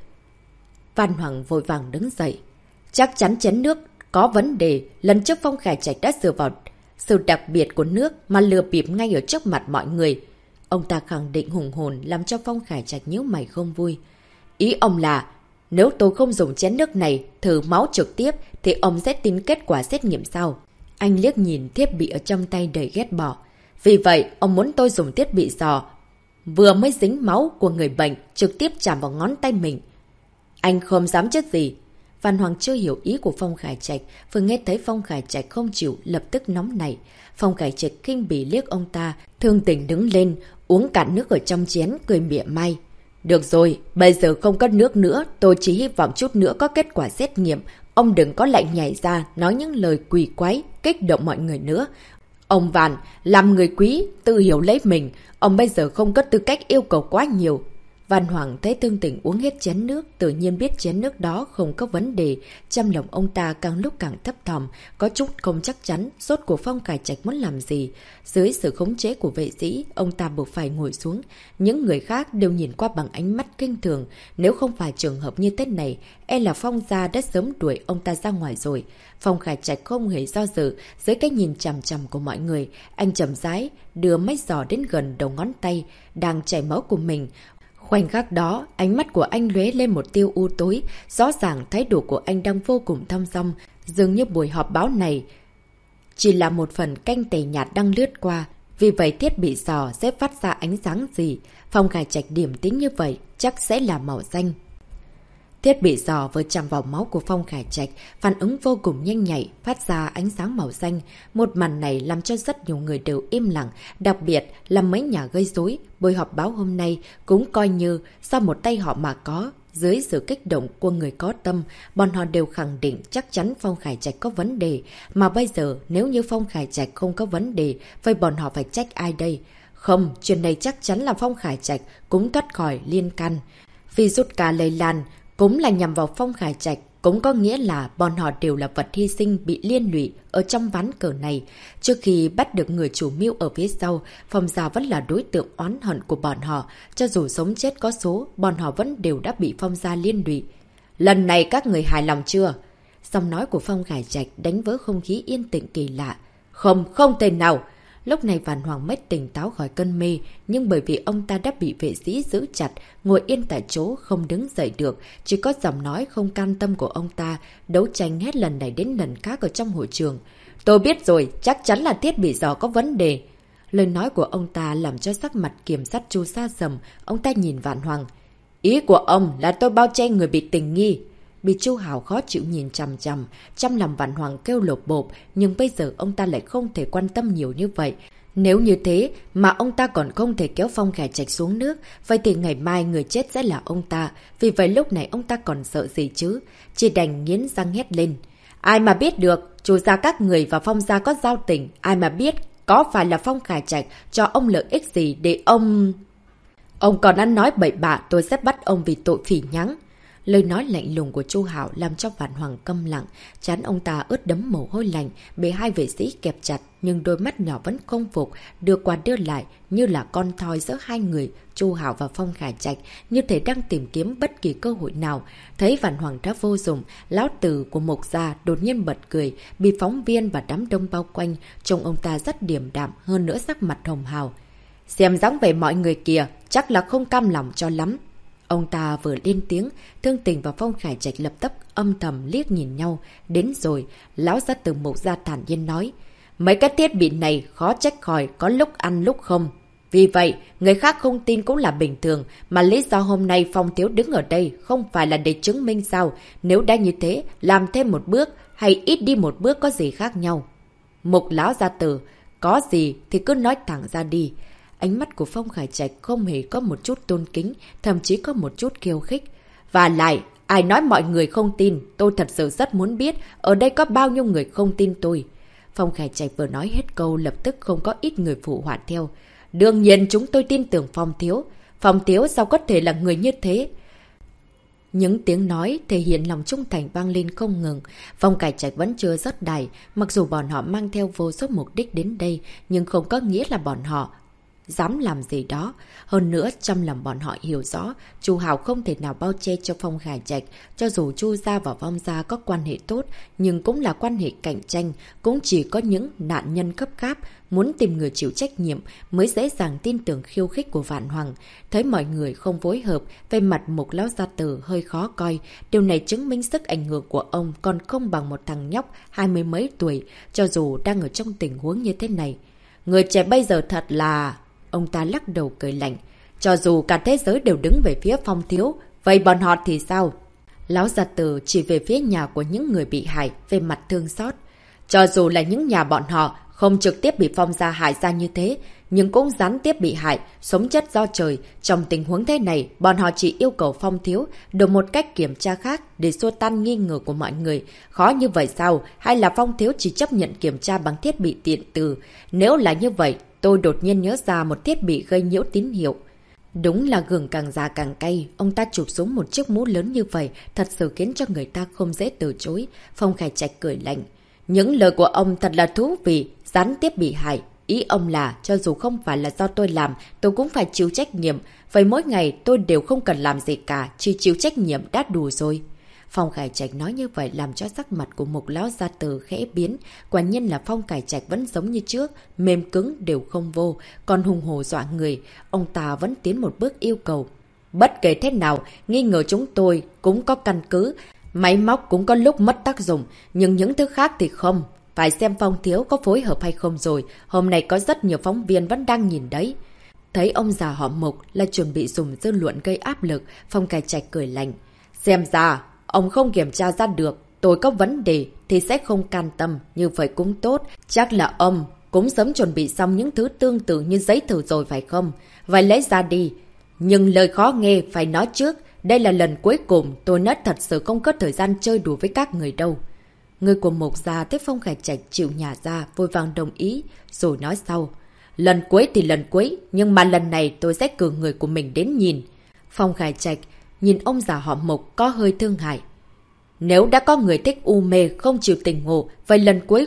Văn Hoàng vội vàng đứng dậy. "Chắc chắn chén nước có vấn đề. Lần trước Phong Khải Trạch đã dựa vào sự đặc biệt của nước mà lừa bịp ngay ở trước mặt mọi người." Ông ta khẳng định hùng hồn, làm cho Phong Khải Trạch nhíu mày không vui. "Ý ông là nếu tôi không dùng chén nước này thử máu trực tiếp thì ông sẽ tin kết quả xét nghiệm sao?" Anh liếc nhìn thiết bị ở trong tay đầy ghét bỏ. "Vì vậy, ông muốn tôi dùng thiết bị dò vừa mới dính máu của người bệnh trực tiếp chạm vào ngón tay mình?" "Anh không dám chết gì." Văn Hoàng chưa hiểu ý của Phong Khải Trạch, vừa nghe thấy Phong Khải Trạch không chịu, lập tức nóng nảy. Phong Khải Trạch khinh bỉ liếc ông ta, thương tình đứng lên, uống cạn nước ở trong chén, cười mỉa mai. "Được rồi, bây giờ không có nước nữa, tôi chỉ hy vọng chút nữa có kết quả xét nghiệm. Ông đừng có lại nhảy ra, nói những lời quỷ quái, kích động mọi người nữa. Ông Vạn, làm người quý, tự hiểu lấy mình, ông bây giờ không có tư cách yêu cầu quá nhiều." Văn Hoàng thấy Thương Tình uống hết chén nước, tự nhiên biết chén nước đó không có vấn đề. Trong lòng ông ta càng lúc càng thấp thỏm, có chút không chắc chắn, rốt cuộc Phong Khải Trạch muốn làm gì. Dưới sự khống chế của vệ sĩ, ông ta buộc phải ngồi xuống. Những người khác đều nhìn qua bằng ánh mắt kinh thường. Nếu không phải trường hợp như thế này, e là Phong gia đã sớm đuổi ông ta ra ngoài rồi. Phong Khải Trạch không hề do dự, dưới cái nhìn chằm chằm của mọi người, anh chậm rãi đưa máy giò đến gần đầu ngón tay đang chảy máu của mình. Khoảnh khắc đó, ánh mắt của anh lóe lên một tia u tối, rõ ràng thái độ của anh đang vô cùng thong dong, dường như buổi họp báo này chỉ là một phần canh tẻ nhạt đang lướt qua, vì vậy thiết bị dò sẽ phát ra ánh sáng gì? Phong Khải Trạch điểm tính như vậy, chắc sẽ là màu xanh. Thiết bị dò vừa chạm vào máu của Phong Khải Trạch, phản ứng vô cùng nhanh nhạy, phát ra ánh sáng màu xanh. Một màn này làm cho rất nhiều người đều im lặng, đặc biệt là mấy nhà gây rối. Buổi họp báo hôm nay cũng coi như do một tay họ mà có. Dưới sự kích động của người có tâm, bọn họ đều khẳng định chắc chắn Phong Khải Trạch có vấn đề. Mà bây giờ, nếu như Phong Khải Trạch không có vấn đề, vậy bọn họ phải trách ai đây? Không, chuyện này chắc chắn là Phong Khải Trạch cũng thoát khỏi liên can. Virus ca lây lan cũng là nhằm vào Phong Khải Trạch, cũng có nghĩa là bọn họ đều là vật hy sinh bị liên lụy ở trong ván cờ này. Trước khi bắt được người chủ mưu ở phía sau, Phong gia vẫn là đối tượng oán hận của bọn họ. Cho dù sống chết có số, bọn họ vẫn đều đã bị Phong gia liên lụy. "Lần này các người hài lòng chưa?" Giọng nói của Phong Khải Trạch đánh vỡ không khí yên tĩnh kỳ lạ. "Không, không thể nào." Lúc này Văn Hoàng mất tỉnh táo khỏi cơn mê, nhưng bởi vì ông ta đã bị vệ sĩ giữ chặt, ngồi yên tại chỗ không đứng dậy được, chỉ có giọng nói không can tâm của ông ta, đấu tranh hết lần này đến lần khác ở trong hội trường. "Tôi biết rồi, chắc chắn là thiết bị dò có vấn đề." Lời nói của ông ta làm cho sắc mặt kiểm sát Chu sa sầm, ông ta nhìn Văn Hoàng. "Ý của ông là tôi bao che người bị tình nghi." Bị Chu Hảo khó chịu nhìn chằm chằm, trong lòng Văn Hoàng kêu lột bộp, nhưng bây giờ ông ta lại không thể quan tâm nhiều như vậy. Nếu như thế mà ông ta còn không thể kéo Phong Khải Trạch xuống nước, vậy thì ngày mai người chết sẽ là ông ta. Vì vậy lúc này ông ta còn sợ gì chứ? Chỉ đành nghiến răng hét lên. "Ai mà biết được, chủ gia các người và Phong gia có giao tình, ai mà biết có phải là Phong Khải Trạch cho ông lợi ích gì để ông... Ông còn ăn nói bậy bạ, tôi sẽ bắt ông vì tội phỉ nhắng." Lời nói lạnh lùng của Chu Hảo làm cho Văn Hoàng câm lặng, trán ông ta ướt đẫm mồ hôi lạnh, bị hai vệ sĩ kẹp chặt, nhưng đôi mắt nhỏ vẫn không phục, đưa qua đưa lại như là con thoi giữa hai người, Chu Hảo và Phong Khải Trạch, như thể đang tìm kiếm bất kỳ cơ hội nào. Thấy Văn Hoàng đã vô dụng, lão tử của Mộc gia đột nhiên bật cười, bị phóng viên và đám đông bao quanh, trông ông ta rất điềm đạm, hơn nữa sắc mặt hồng hào. "Xem dáng vẻ mọi người kìa, chắc là không cam lòng cho lắm." Ông ta vừa lên tiếng, Thương Tình và Phong Khải Trạch lập tức âm thầm liếc nhìn nhau. Đến rồi, lão gia từ Mộc gia thản nhiên nói. "Mấy cái thiết bị này khó trách khỏi, có lúc ăn lúc không." Vì vậy, người khác không tin cũng là bình thường, mà lý do hôm nay Phong Thiếu đứng ở đây không phải là để chứng minh sao. Nếu đã như thế, làm thêm một bước hay ít đi một bước có gì khác nhau. Mục lão gia tử, có gì thì cứ nói thẳng ra đi. Ánh mắt của Phong Khải Trạch không hề có một chút tôn kính, thậm chí có một chút khiêu khích. Và lại, ai nói mọi người không tin, tôi thật sự rất muốn biết ở đây có bao nhiêu người không tin tôi. Phong Khải Trạch vừa nói hết câu lập tức không có ít người phụ họa theo. Đương nhiên chúng tôi tin tưởng Phong Thiếu. Phong Thiếu sao có thể là người như thế? Những tiếng nói thể hiện lòng trung thành vang lên không ngừng. Phong Khải Trạch vẫn chưa rất đầy, mặc dù bọn họ mang theo vô số mục đích đến đây, nhưng không có nghĩa là bọn họ dám làm gì đó. Hơn nữa, trong lòng bọn họ hiểu rõ, Chu Hào không thể nào bao che cho Phong Khải Trạch. Cho dù Chu gia và Phong gia có quan hệ tốt, nhưng cũng là quan hệ cạnh tranh, cũng chỉ có những nạn nhân cấp cáp muốn tìm người chịu trách nhiệm mới dễ dàng tin tưởng khiêu khích của Vạn Hoàng. Thấy mọi người không phối hợp, về mặt Mục lão gia tử hơi khó coi. Điều này chứng minh sức ảnh hưởng của ông còn không bằng một thằng nhóc 20 mấy tuổi, cho dù đang ở trong tình huống như thế này. Người trẻ bây giờ thật là... Ông ta lắc đầu cười lạnh. Cho dù cả thế giới đều đứng về phía Phong Thiếu, vậy bọn họ thì sao? Lão gia tử chỉ về phía nhà của những người bị hại về mặt thương xót. Cho dù là những nhà bọn họ không trực tiếp bị Phong gia hại ra như thế, nhưng cũng gián tiếp bị hại, sống chết do trời. Trong tình huống thế này, bọn họ chỉ yêu cầu Phong Thiếu đổi một cách kiểm tra khác để xua tan nghi ngờ của mọi người. Khó như vậy sao? Hay là Phong Thiếu chỉ chấp nhận kiểm tra bằng thiết bị điện tử? Nếu là như vậy, tôi đột nhiên nhớ ra một thiết bị gây nhiễu tín hiệu. Đúng là gừng càng già càng cay, ông ta chụp xuống một chiếc mũ lớn như vậy, thật sự khiến cho người ta không dễ từ chối. Phong Khải Trạch cười lạnh. Những lời của ông thật là thú vị, gián tiếp bị hại. Ý ông là, cho dù không phải là do tôi làm, tôi cũng phải chịu trách nhiệm. Vậy mỗi ngày tôi đều không cần làm gì cả, chỉ chịu trách nhiệm đã đủ rồi. Phong Khải Trạch nói như vậy làm cho sắc mặt của Mục lão gia tử khẽ biến. Quả nhiên là Phong Khải Trạch vẫn giống như trước, mềm cứng đều không vô, còn hùng hổ dọa người. Ông ta vẫn tiến một bước yêu cầu. Bất kể thế nào, nghi ngờ chúng tôi cũng có căn cứ. Máy móc cũng có lúc mất tác dụng, nhưng những thứ khác thì không. Phải xem Phong Thiếu có phối hợp hay không rồi. Hôm nay có rất nhiều phóng viên vẫn đang nhìn đấy. Thấy ông già họ Mục là chuẩn bị dùng dư luận gây áp lực, Phong Khải Trạch cười lạnh. Xem ra, ông không kiểm tra ra được, tôi có vấn đề thì sẽ không can tâm, như vậy cũng tốt. Chắc là ông cũng sớm chuẩn bị xong những thứ tương tự như giấy tờ rồi phải không? Vậy lấy ra đi. Nhưng lời khó nghe phải nói trước, đây là lần cuối cùng tôi nói thật sự không có thời gian chơi đùa với các người đâu. Người của Mục gia thấy Phong Khải Trạch chịu nhả ra, vội vàng đồng ý, rồi nói sau. Lần cuối thì lần cuối, nhưng mà lần này tôi sẽ cử người của mình đến nhìn. Phong Khải Trạch nhìn ông già họ Mục có hơi thương hại. Nếu đã có người thích u mê không chịu tình ngộ, vậy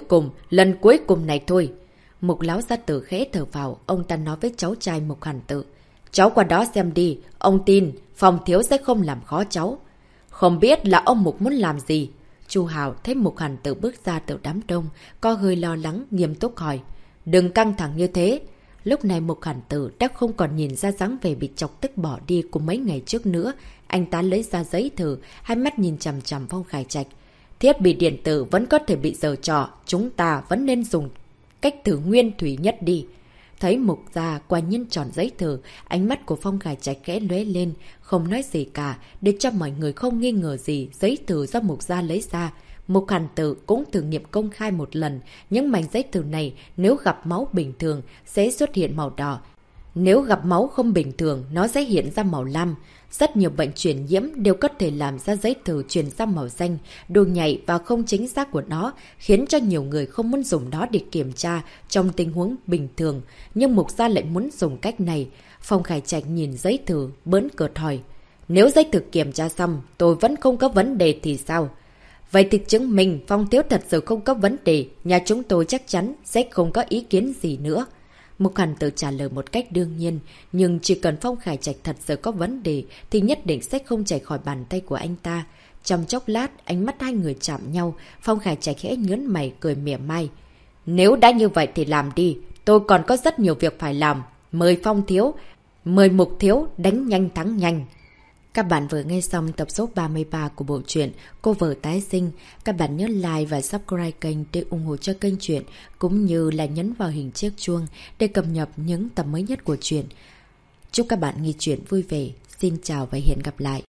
lần cuối cùng này thôi. Mục lão gia tử khẽ thở vào, ông ta nói với cháu trai Mục Hàn Tự. Cháu qua đó xem đi, ông tin Phong Thiếu sẽ không làm khó cháu. Không biết là ông Mục muốn làm gì? Chu Hào thấy Mục Hàn Tự bước ra từ đám đông, có hơi lo lắng, nghiêm túc hỏi. Đừng căng thẳng như thế. Lúc này Mục Hàn Tự đã không còn nhìn ra dáng vẻ bị chọc tức bỏ đi của mấy ngày trước nữa. Anh ta lấy ra giấy thử, hai mắt nhìn chằm chằm Phong Khải Trạch. Thiết bị điện tử vẫn có thể bị giở trò, chúng ta vẫn nên dùng cách thử nguyên thủy nhất đi. Thấy Mục gia quả nhiên tròn giấy thử, ánh mắt của Phong Khải Trạch khẽ lóe lên, không nói gì cả, để cho mọi người không nghi ngờ gì giấy thử do Mục gia lấy ra. Mục Hàn Tự cũng thử nghiệm công khai một lần, những mảnh giấy thử này nếu gặp máu bình thường sẽ xuất hiện màu đỏ. Nếu gặp máu không bình thường, nó sẽ hiện ra màu lam. Rất nhiều bệnh truyền nhiễm đều có thể làm ra giấy thử chuyển sang màu xanh. Độ nhạy và không chính xác của nó khiến cho nhiều người không muốn dùng nó để kiểm tra trong tình huống bình thường. Nhưng Mục gia lại muốn dùng cách này. Phong Khải Trạch nhìn giấy thử, bỡn cợt hỏi. Nếu giấy thử kiểm tra xong, tôi vẫn không có vấn đề thì sao? Vậy thì chứng minh Phong Thiếu thật sự không có vấn đề, nhà chúng tôi chắc chắn sẽ không có ý kiến gì nữa. Mục Hàn Tự trả lời một cách đương nhiên, nhưng chỉ cần Phong Khải Trạch thật sự có vấn đề thì nhất định sẽ không chạy khỏi bàn tay của anh ta. Trong chốc lát, ánh mắt hai người chạm nhau, Phong Khải Trạch khẽ nhớn mày cười mỉa mai. Nếu đã như vậy thì làm đi, tôi còn có rất nhiều việc phải làm. Mời Phong Thiếu, mời Mục Thiếu đánh nhanh thắng nhanh. Các bạn vừa nghe xong tập số 33 của bộ truyện Cô vợ tái sinh. Các bạn nhớ like và subscribe kênh để ủng hộ cho kênh truyện, cũng như là nhấn vào hình chiếc chuông để cập nhật những tập mới nhất của truyện. Chúc các bạn nghe truyện vui vẻ. Xin chào và hẹn gặp lại.